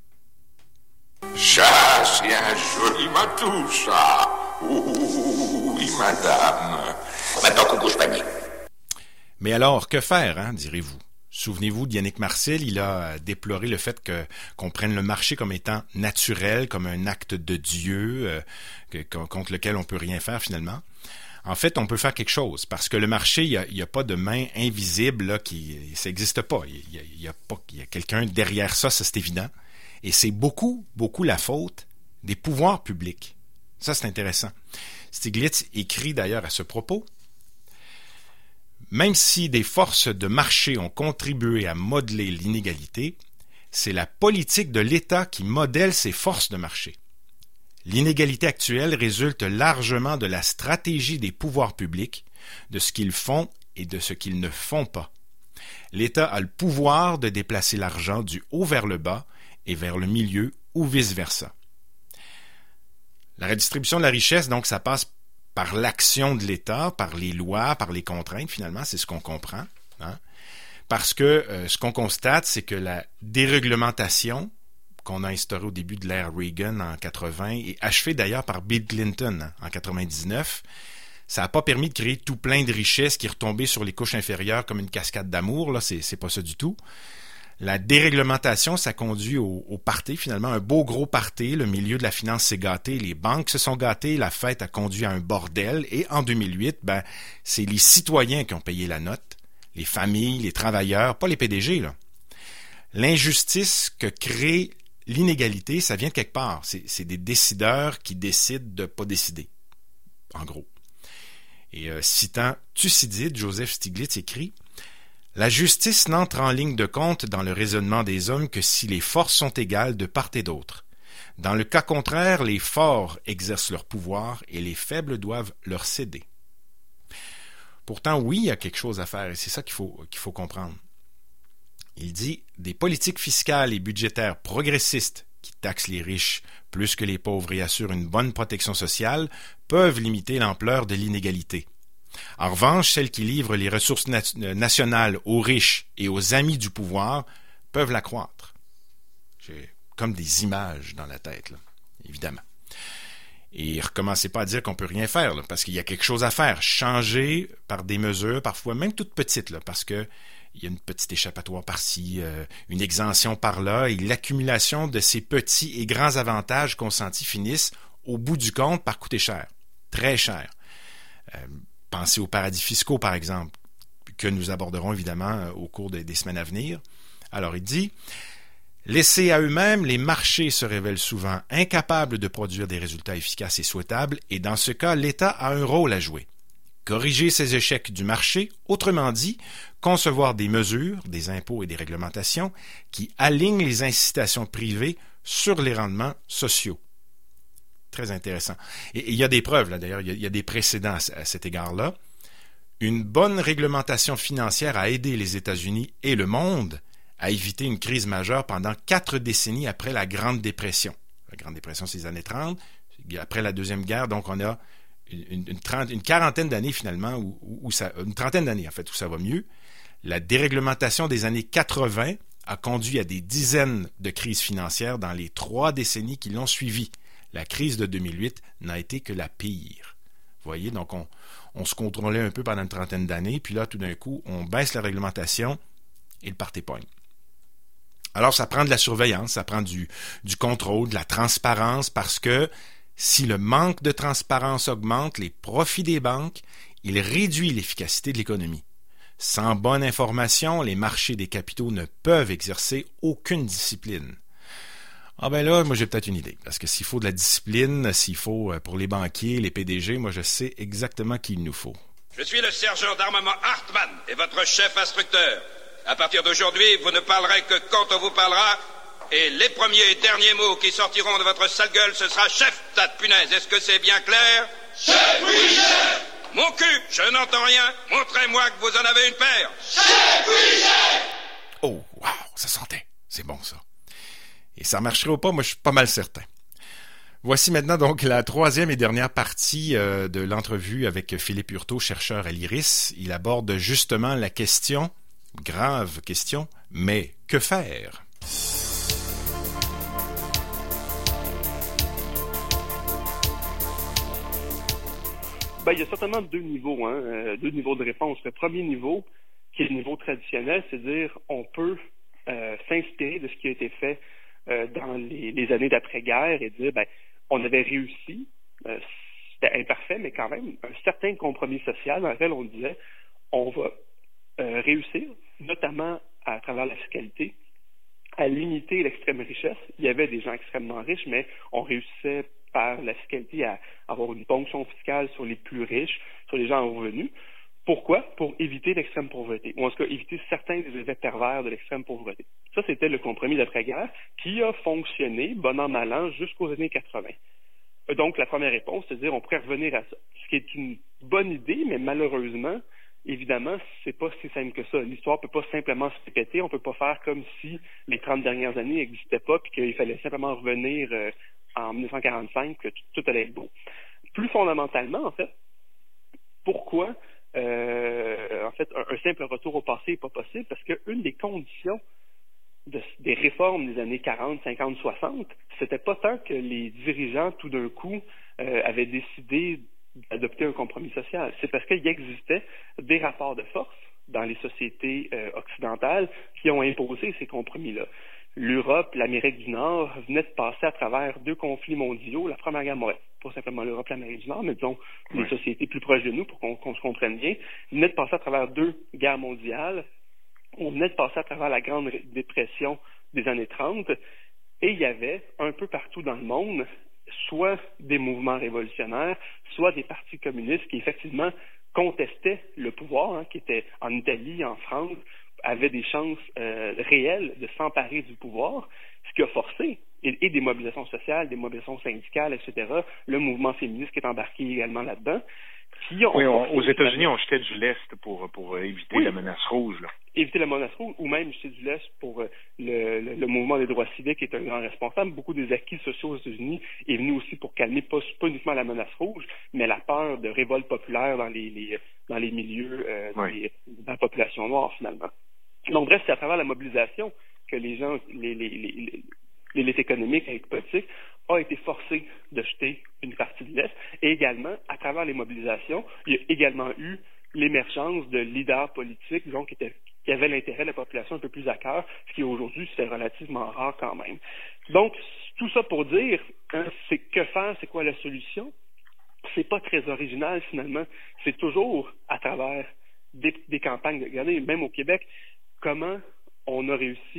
Ça, c'est un joli matou, ça. Oui, madame. Maintenant qu'on bouge panier. Mais alors, que faire, hein, direz-vous? Souvenez-vous d'Yannick Marcel, il a déploré le fait qu'on prenne le marché comme étant naturel, comme un acte de Dieu, contre lequel on peut rien faire finalement. En fait, on peut faire quelque chose, parce que le marché, il y a pas de main invisible là, ça n'existe pas. Il y a quelqu'un derrière ça, c'est évident. Et c'est beaucoup la faute des pouvoirs publics. Ça, c'est intéressant. Stiglitz écrit d'ailleurs à ce propos. Même si des forces de marché ont contribué à modeler l'inégalité, c'est la politique de l'État qui modèle ces forces de marché. L'inégalité actuelle résulte largement de la stratégie des pouvoirs publics, de ce qu'ils font et de ce qu'ils ne font pas. L'État a le pouvoir de déplacer l'argent du haut vers le bas et vers le milieu ou vice-versa. La redistribution de la richesse, donc, ça passe par l'action de l'État, par les lois, par les contraintes, finalement, c'est ce qu'on comprend. Hein? Parce que ce qu'on constate, c'est que la déréglementation qu'on a instaurée au début de l'ère Reagan en 80 et achevée d'ailleurs par Bill Clinton en 99, ça n'a pas permis de créer tout plein de richesses qui retombaient sur les couches inférieures comme une cascade d'amour, là, c'est pas ça du tout. La déréglementation, ça conduit au party, finalement, un beau gros party. Le milieu de la finance s'est gâté, les banques se sont gâtées, la fête a conduit à un bordel. Et en 2008, c'est les citoyens qui ont payé la note, les familles, les travailleurs, pas les PDG, là. L'injustice que crée l'inégalité, ça vient de quelque part. C'est des décideurs qui décident de pas décider, en gros. Et citant Thucydide, Joseph Stiglitz écrit « La justice n'entre en ligne de compte dans le raisonnement des hommes que si les forces sont égales de part et d'autre. Dans le cas contraire, les forts exercent leur pouvoir et les faibles doivent leur céder. » Pourtant, oui, il y a quelque chose à faire et c'est ça qu'il faut comprendre. Il dit « Des politiques fiscales et budgétaires progressistes qui taxent les riches plus que les pauvres et assurent une bonne protection sociale peuvent limiter l'ampleur de l'inégalité. En revanche, celles qui livrent les ressources nationales aux riches et aux amis du pouvoir peuvent l'accroître. » J'ai comme des images dans la tête, là, évidemment. Et recommencez pas à dire qu'on peut rien faire, là, parce qu'il y a quelque chose à faire. Changer par des mesures, parfois même toutes petites, là, parce que il y a une petite échappatoire par-ci, une exemption par-là, et l'accumulation de ces petits et grands avantages consentis finissent, au bout du compte, par coûter cher. Très cher. Pensez aux paradis fiscaux, par exemple, que nous aborderons évidemment au cours des semaines à venir. Alors, il dit « Laissés à eux-mêmes, les marchés se révèlent souvent incapables de produire des résultats efficaces et souhaitables, et dans ce cas, l'État a un rôle à jouer. Corriger ces échecs du marché, autrement dit, concevoir des mesures, des impôts et des réglementations qui alignent les incitations privées sur les rendements sociaux. Très intéressant. Et il y a des preuves, là, d'ailleurs, il y a des précédents à cet égard-là. Une bonne réglementation financière a aidé les États-Unis et le monde à éviter une crise majeure pendant 4 décennies après la Grande Dépression. La Grande Dépression, c'est les années 30. Après la Deuxième Guerre, donc on a une quarantaine d'années finalement, une trentaine d'années en fait, où ça va mieux. La déréglementation des années 80 a conduit à des dizaines de crises financières dans les 3 décennies qui l'ont suivi. La crise de 2008 n'a été que la pire. Vous voyez, donc on se contrôlait un peu pendant une trentaine d'années, puis là, tout d'un coup, on baisse la réglementation et le party pogne. Alors, ça prend de la surveillance, ça prend du contrôle, de la transparence, parce que si le manque de transparence augmente les profits des banques, il réduit l'efficacité de l'économie. Sans bonne information, les marchés des capitaux ne peuvent exercer aucune discipline. Ah ben là, moi j'ai peut-être une idée, parce que s'il faut de la discipline, s'il faut pour les banquiers, les PDG, moi je sais exactement qui il nous faut. Je suis le sergent d'armement Hartmann et votre chef instructeur. À partir d'aujourd'hui, vous ne parlerez que quand on vous parlera, et les premiers et derniers mots qui sortiront de votre sale gueule, ce sera chef, tas de punaise. Est-ce que c'est bien clair? Chef, oui, chef! Mon cul, je n'entends rien. Montrez-moi que vous en avez une paire. Chef, oui, chef! Oh, wow, ça sentait. C'est bon ça. Et ça marcherait ou pas, moi je suis pas mal certain. Voici maintenant donc la 3e et dernière partie de l'entrevue avec Philippe Hurtaud, chercheur à l'IRIS. Il aborde justement la question, grave question, mais que faire? Il y a certainement 2 niveaux, 2 niveaux de réponse. Le premier niveau, qui est le niveau traditionnel, c'est de dire on peut s'inspirer de ce qui a été fait dans les années d'après-guerre et dire on avait réussi, c'était imparfait, mais quand même un certain compromis social dans lequel on disait on va réussir, notamment à travers la fiscalité, à limiter l'extrême richesse. Il y avait des gens extrêmement riches, mais on réussissait par la fiscalité à avoir une ponction fiscale sur les plus riches, sur les gens en revenus. Pourquoi? Pour éviter l'extrême pauvreté, ou en tout cas éviter certains des effets pervers de l'extrême pauvreté. Ça, c'était le compromis d'après-guerre qui a fonctionné, bon an, mal an, jusqu'aux années 80. Donc, la première réponse, c'est de dire on pourrait revenir à ça. Ce qui est une bonne idée, mais malheureusement, évidemment, c'est pas si simple que ça. L'histoire peut pas simplement se répéter. On peut pas faire comme si les 30 dernières années n'existaient pas puis qu'il fallait simplement revenir en 1945 que tout allait être beau. Plus fondamentalement, en fait, pourquoi un simple retour au passé n'est pas possible? Parce qu'une des conditions des réformes des années 40, 50, 60, c'était pas tant que les dirigeants, tout d'un coup, avaient décidé d'adopter un compromis social. C'est parce qu'il existait des rapports de force dans les sociétés occidentales qui ont imposé ces compromis-là. L'Europe, l'Amérique du Nord venaient de passer à travers 2 conflits mondiaux, la Première Guerre mondiale, pas simplement l'Europe et l'Amérique du Nord, mais disons les sociétés plus proches de nous pour qu'on se comprenne bien, venaient de passer à travers 2 guerres mondiales. On venait de passer à travers la Grande Dépression des années 30 et il y avait un peu partout dans le monde soit des mouvements révolutionnaires, soit des partis communistes qui effectivement contestaient le pouvoir, qui était en Italie, en France, avaient des chances réelles de s'emparer du pouvoir, ce qui a forcé, et des mobilisations sociales, des mobilisations syndicales, etc., le mouvement féministe qui est embarqué également là-dedans. Aux États-Unis, on jetait du lest pour éviter la menace rouge. Là. Éviter la menace rouge, ou même jeter du lest pour le mouvement des droits civiques qui est un grand responsable. Beaucoup des acquis sociaux aux États-Unis est venu aussi pour calmer pas uniquement la menace rouge, mais la peur de révolte populaire dans les milieux de la population noire, finalement. Donc bref, c'est à travers la mobilisation que les gens, l'élite économique et politique a été forcé de jeter une partie de l'Est. Et également, à travers les mobilisations, il y a également eu l'émergence de leaders politiques qui avaient l'intérêt de la population un peu plus à cœur, ce qui aujourd'hui, c'est relativement rare quand même. Donc, tout ça pour dire, c'est que faire, c'est quoi la solution? C'est pas très original finalement. C'est toujours à travers des campagnes. Regardez, même au Québec, comment on a réussi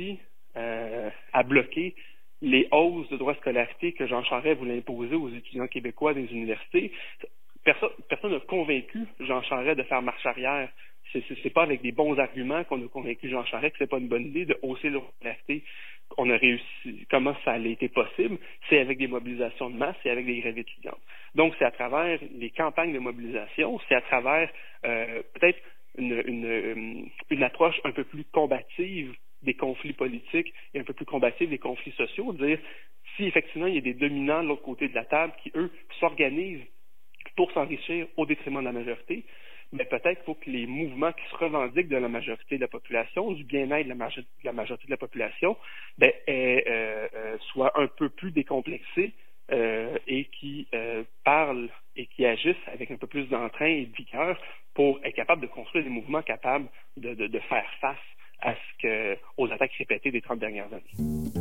à bloquer les hausses de droits de scolarité que Jean Charest voulait imposer aux étudiants québécois des universités. Personne n'a convaincu Jean Charest de faire marche arrière. C'est pas avec des bons arguments qu'on a convaincu Jean Charest que c'est pas une bonne idée de hausser le droit de scolarité. On a réussi. Comment ça a été possible? C'est avec des mobilisations de masse, c'est avec des grèves étudiantes. Donc, c'est à travers les campagnes de mobilisation, c'est à travers peut-être une approche un peu plus combative des conflits politiques et un peu plus combative des conflits sociaux, dire si effectivement il y a des dominants de l'autre côté de la table qui, eux, s'organisent pour s'enrichir au détriment de la majorité, mais peut-être qu'il faut que les mouvements qui se revendiquent de la majorité de la population, du bien-être de la majorité de la population, soient un peu plus décomplexés et qui parlent et qui agissent avec un peu plus d'entrain et de vigueur pour être capables de construire des mouvements capables de faire face aux attaques répétées des 30 dernières années.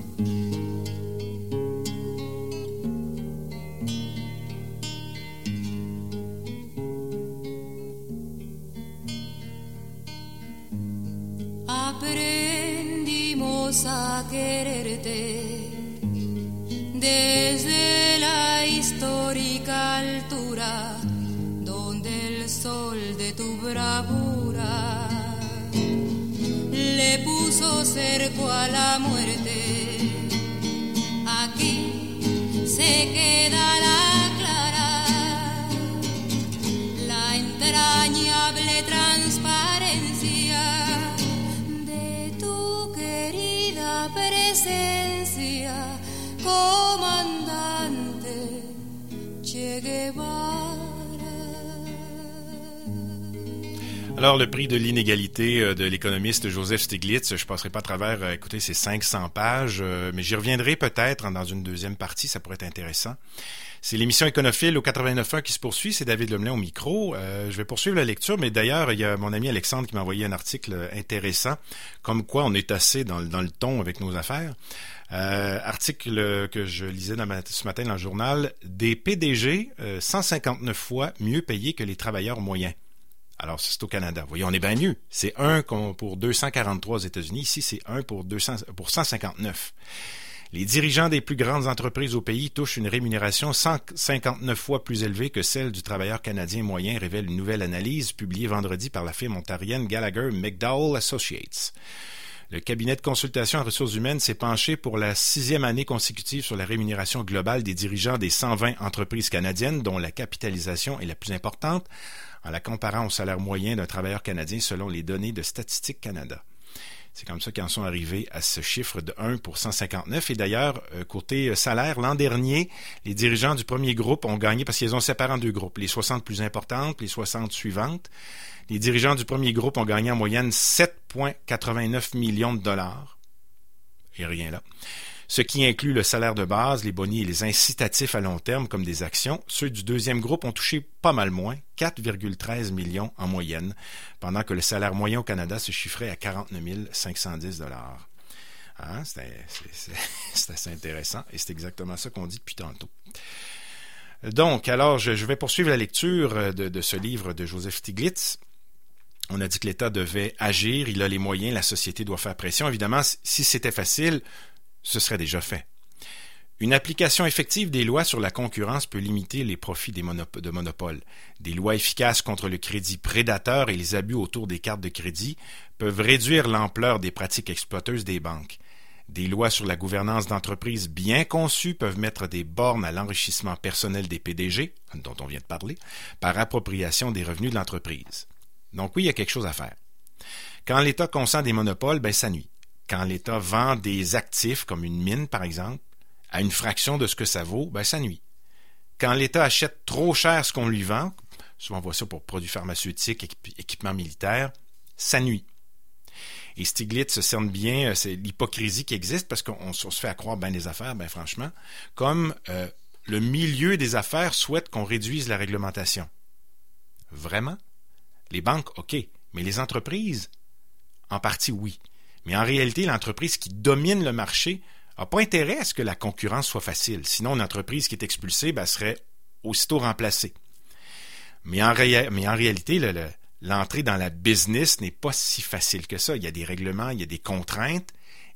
Aprendimos a quererte desde la histórica altura donde el sol de tu bravura le puso cerco a la muerte. Aquí se queda la clara, la entrañable transparencia de tu querida presencia, comandante Che Guevara. Alors, le prix de l'inégalité de l'économiste Joseph Stiglitz, je passerai pas à travers, écoutez, ces 500 pages, mais j'y reviendrai peut-être dans une deuxième partie, ça pourrait être intéressant. C'est l'émission Éconophile au 89.1 qui se poursuit, c'est David Lemelin au micro. Je vais poursuivre la lecture, mais d'ailleurs, il y a mon ami Alexandre qui m'a envoyé un article intéressant, comme quoi on est assez dans le ton avec nos affaires. Article que je lisais ce matin dans le journal, des PDG 159 fois mieux payés que les travailleurs moyens. Alors, c'est au Canada. Vous voyez, on est bien mieux. C'est 1 pour 243 aux États-Unis. Ici, c'est 1 pour 159. Les dirigeants des plus grandes entreprises au pays touchent une rémunération 159 fois plus élevée que celle du travailleur canadien moyen, révèle une nouvelle analyse publiée vendredi par la firme ontarienne Gallagher McDowell Associates. Le cabinet de consultation en ressources humaines s'est penché pour la 6e année consécutive sur la rémunération globale des dirigeants des 120 entreprises canadiennes, dont la capitalisation est la plus importante, en la comparant au salaire moyen d'un travailleur canadien selon les données de Statistique Canada. C'est comme ça qu'ils en sont arrivés à ce chiffre de 1 pour 159. Et d'ailleurs, côté salaire, l'an dernier, les dirigeants du premier groupe ont gagné, parce qu'ils ont séparé en deux groupes, les 60 plus importantes, les 60 suivantes. Les dirigeants du premier groupe ont gagné en moyenne 7,89 millions de dollars. Et rien là. Ce qui inclut le salaire de base, les bonus et les incitatifs à long terme comme des actions. Ceux du deuxième groupe ont touché pas mal moins, 4,13 millions en moyenne, pendant que le salaire moyen au Canada se chiffrait à 49 510 dollars. Hein? C'est assez intéressant et c'est exactement ça qu'on dit depuis tantôt. Donc, alors, je vais poursuivre la lecture de ce livre de Joseph Stiglitz. On a dit que l'État devait agir, il a les moyens, la société doit faire pression. Évidemment, si c'était facile, ce serait déjà fait. Une application effective des lois sur la concurrence peut limiter les profits de monopoles. Des lois efficaces contre le crédit prédateur et les abus autour des cartes de crédit peuvent réduire l'ampleur des pratiques exploiteuses des banques. Des lois sur la gouvernance d'entreprises bien conçues peuvent mettre des bornes à l'enrichissement personnel des PDG, dont on vient de parler, par appropriation des revenus de l'entreprise. Donc oui, il y a quelque chose à faire. Quand l'État consent des monopoles, ça nuit. Quand l'État vend des actifs, comme une mine par exemple, à une fraction de ce que ça vaut, ça nuit. Quand l'État achète trop cher ce qu'on lui vend, souvent on voit ça pour produits pharmaceutiques, équipements militaires, ça nuit. Et Stiglitz se cerne bien, c'est l'hypocrisie qui existe parce qu'on se fait à croire bien des affaires, franchement, comme le milieu des affaires souhaite qu'on réduise la réglementation. Vraiment? Les banques, OK, mais les entreprises, en partie oui. Mais en réalité, l'entreprise qui domine le marché n'a pas intérêt à ce que la concurrence soit facile. Sinon, une entreprise qui est expulsée serait aussitôt remplacée. Mais en réalité, l'entrée dans la business n'est pas si facile que ça. Il y a des règlements, il y a des contraintes,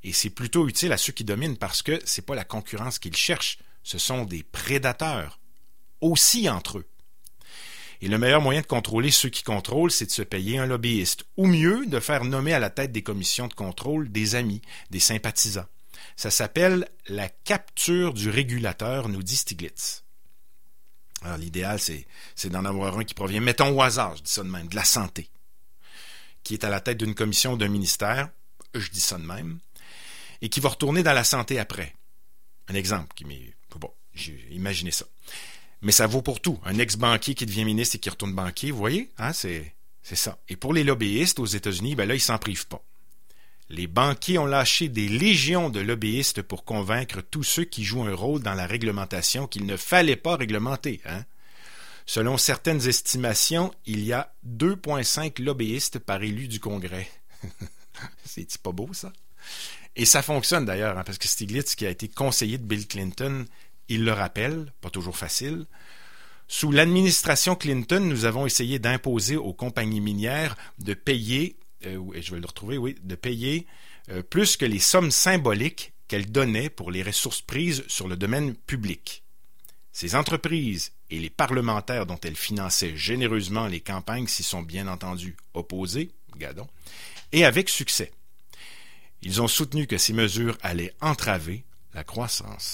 Et c'est plutôt utile à ceux qui dominent parce que c'est pas la concurrence qu'ils cherchent, ce sont des prédateurs, aussi entre eux. Et le meilleur moyen de contrôler ceux qui contrôlent, c'est de se payer un lobbyiste, ou mieux, de faire nommer à la tête des commissions de contrôle des amis, des sympathisants. Ça s'appelle la capture du régulateur, nous dit Stiglitz. Alors l'idéal, c'est d'en avoir un qui provient, mettons au hasard, je dis ça de même, de la santé, qui est à la tête d'une commission ou d'un ministère, je dis ça de même, et qui va retourner dans la santé après. Un exemple, bon, imaginez ça. Mais ça vaut pour tout. Un ex-banquier qui devient ministre et qui retourne banquier, vous voyez, hein, c'est ça. Et pour les lobbyistes aux États-Unis, ben là, ils s'en privent pas. Les banquiers ont lâché des légions de lobbyistes pour convaincre tous ceux qui jouent un rôle dans la réglementation qu'il ne fallait pas réglementer. Hein. Selon certaines estimations, il y a 2,5 lobbyistes par élu du Congrès. C'est pas beau, ça? Et ça fonctionne d'ailleurs, hein, parce que Stiglitz, qui a été conseiller de Bill Clinton, il le rappelle, pas toujours facile. Sous l'administration Clinton, nous avons essayé d'imposer aux compagnies minières de payer, je vais le retrouver, oui, de payer plus que les sommes symboliques qu'elles donnaient pour les ressources prises sur le domaine public. Ces entreprises et les parlementaires dont elles finançaient généreusement les campagnes s'y sont bien entendu opposés, gadon, et avec succès. Ils ont soutenu que ces mesures allaient entraver la croissance.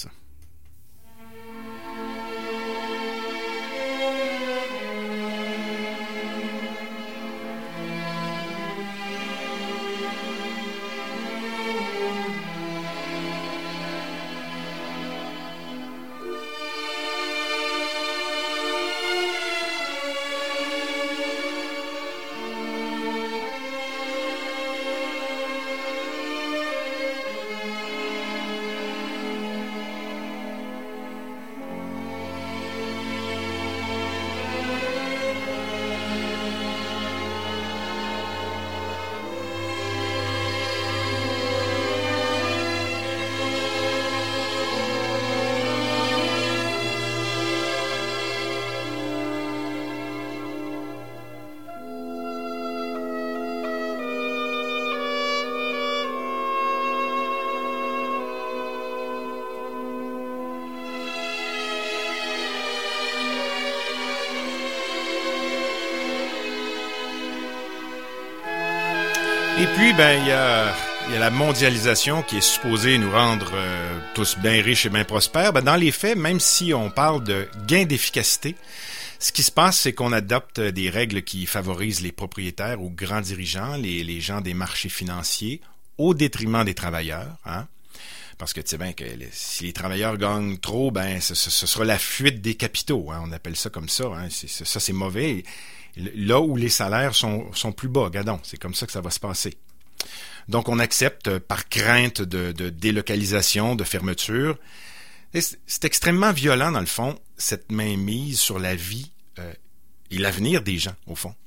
Et puis, il y a la mondialisation qui est supposée nous rendre tous bien riches et bien prospères. Dans les faits, même si on parle de gain d'efficacité, ce qui se passe, c'est qu'on adopte des règles qui favorisent les propriétaires ou grands dirigeants, les gens des marchés financiers, au détriment des travailleurs. Hein? Parce que tu sais bien que si les travailleurs gagnent trop, ce sera la fuite des capitaux. Hein? On appelle ça comme ça. Hein? Ça, c'est mauvais. Là où les salaires sont plus bas, gadon, c'est comme ça que ça va se passer. Donc, on accepte par crainte de délocalisation, de fermeture. Et c'est extrêmement violent, dans le fond, cette mainmise sur la vie et l'avenir des gens, au fond.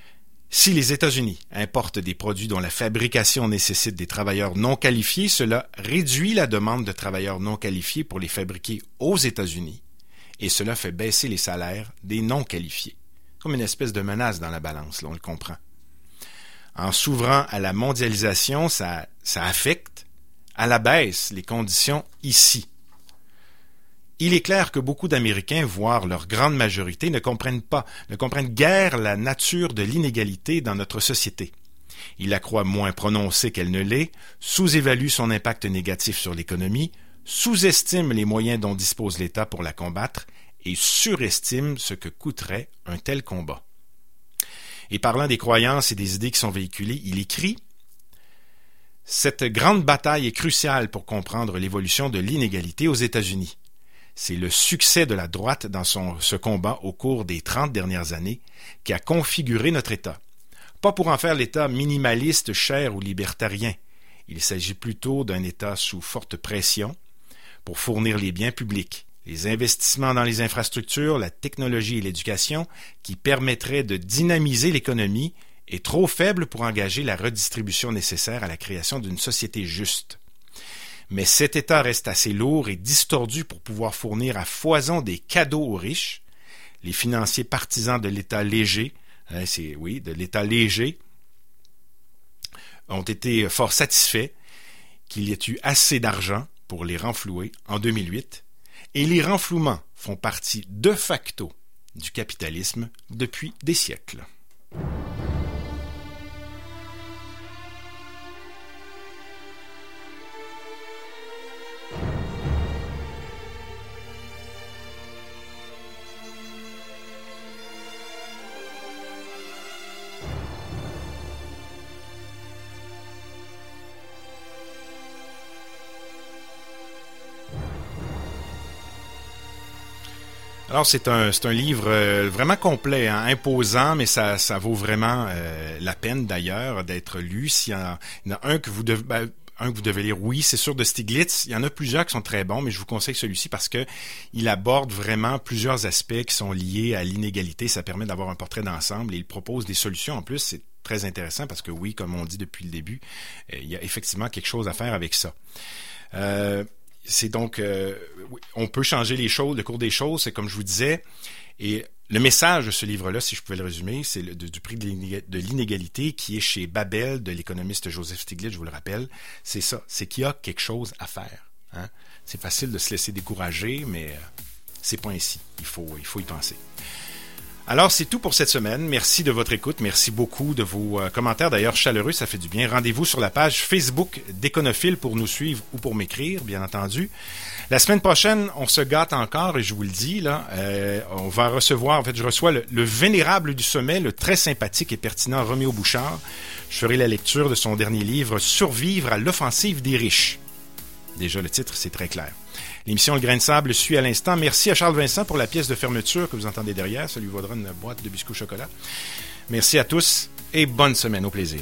Si les États-Unis importent des produits dont la fabrication nécessite des travailleurs non qualifiés, cela réduit la demande de travailleurs non qualifiés pour les fabriquer aux États-Unis, et cela fait baisser les salaires des non qualifiés. Comme une espèce de menace dans la balance, là, on le comprend. En s'ouvrant à la mondialisation, ça affecte à la baisse les conditions ici. Il est clair que beaucoup d'Américains, voire leur grande majorité, ne comprennent guère la nature de l'inégalité dans notre société. Ils la croient moins prononcée qu'elle ne l'est, sous-évaluent son impact négatif sur l'économie, sous-estiment les moyens dont dispose l'État pour la combattre et surestime ce que coûterait un tel combat. Et parlant des croyances et des idées qui sont véhiculées, il écrit « Cette grande bataille est cruciale pour comprendre l'évolution de l'inégalité aux États-Unis. C'est le succès de la droite dans ce combat au cours des 30 dernières années qui a configuré notre État. Pas pour en faire l'État minimaliste, cher ou libertarien. Il s'agit plutôt d'un État sous forte pression pour fournir les biens publics, les investissements dans les infrastructures, la technologie et l'éducation qui permettraient de dynamiser l'économie est trop faible pour engager la redistribution nécessaire à la création d'une société juste. Mais cet État reste assez lourd et distordu pour pouvoir fournir à foison des cadeaux aux riches. Les financiers partisans de l'État léger, de l'État léger, ont été fort satisfaits. qu'il y ait eu assez d'argent pour les renflouer en 2008, et les renflouements font partie de facto du capitalisme depuis des siècles. Alors, c'est un livre vraiment complet, hein, imposant, mais ça vaut vraiment la peine, d'ailleurs, d'être lu. S'il y en a un que vous devez lire, oui, c'est sûr, de Stiglitz. Il y en a plusieurs qui sont très bons, mais je vous conseille celui-ci parce que il aborde vraiment plusieurs aspects qui sont liés à l'inégalité. Ça permet d'avoir un portrait d'ensemble et il propose des solutions. En plus, c'est très intéressant parce que, oui, comme on dit depuis le début, il y a effectivement quelque chose à faire avec ça. C'est donc, on peut changer les choses, le cours des choses, c'est comme je vous disais, et le message de ce livre-là, si je pouvais le résumer, c'est du prix de l'inégalité qui est chez Babel, de l'économiste Joseph Stiglitz, je vous le rappelle, c'est ça, c'est qu'il y a quelque chose à faire. Hein? C'est facile de se laisser décourager, mais c'est pas ainsi, il faut y penser. Alors, c'est tout pour cette semaine. Merci de votre écoute. Merci beaucoup de vos commentaires. D'ailleurs, chaleureux, ça fait du bien. Rendez-vous sur la page Facebook d'Éconophile pour nous suivre ou pour m'écrire, bien entendu. La semaine prochaine, on se gâte encore, et je vous le dis, là, on va recevoir, en fait, je reçois le vénérable du sommet, le très sympathique et pertinent Roméo Bouchard. Je ferai la lecture de son dernier livre, Survivre à l'offensive des riches. Déjà, le titre, c'est très clair. L'émission Le Grain de Sable suit à l'instant. Merci à Charles Vincent pour la pièce de fermeture que vous entendez derrière. Ça lui vaudra une boîte de biscuits au chocolat. Merci à tous et bonne semaine. Au plaisir.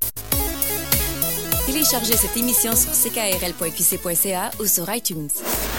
Téléchargez cette émission sur ckrl.qc.ca ou sur iTunes.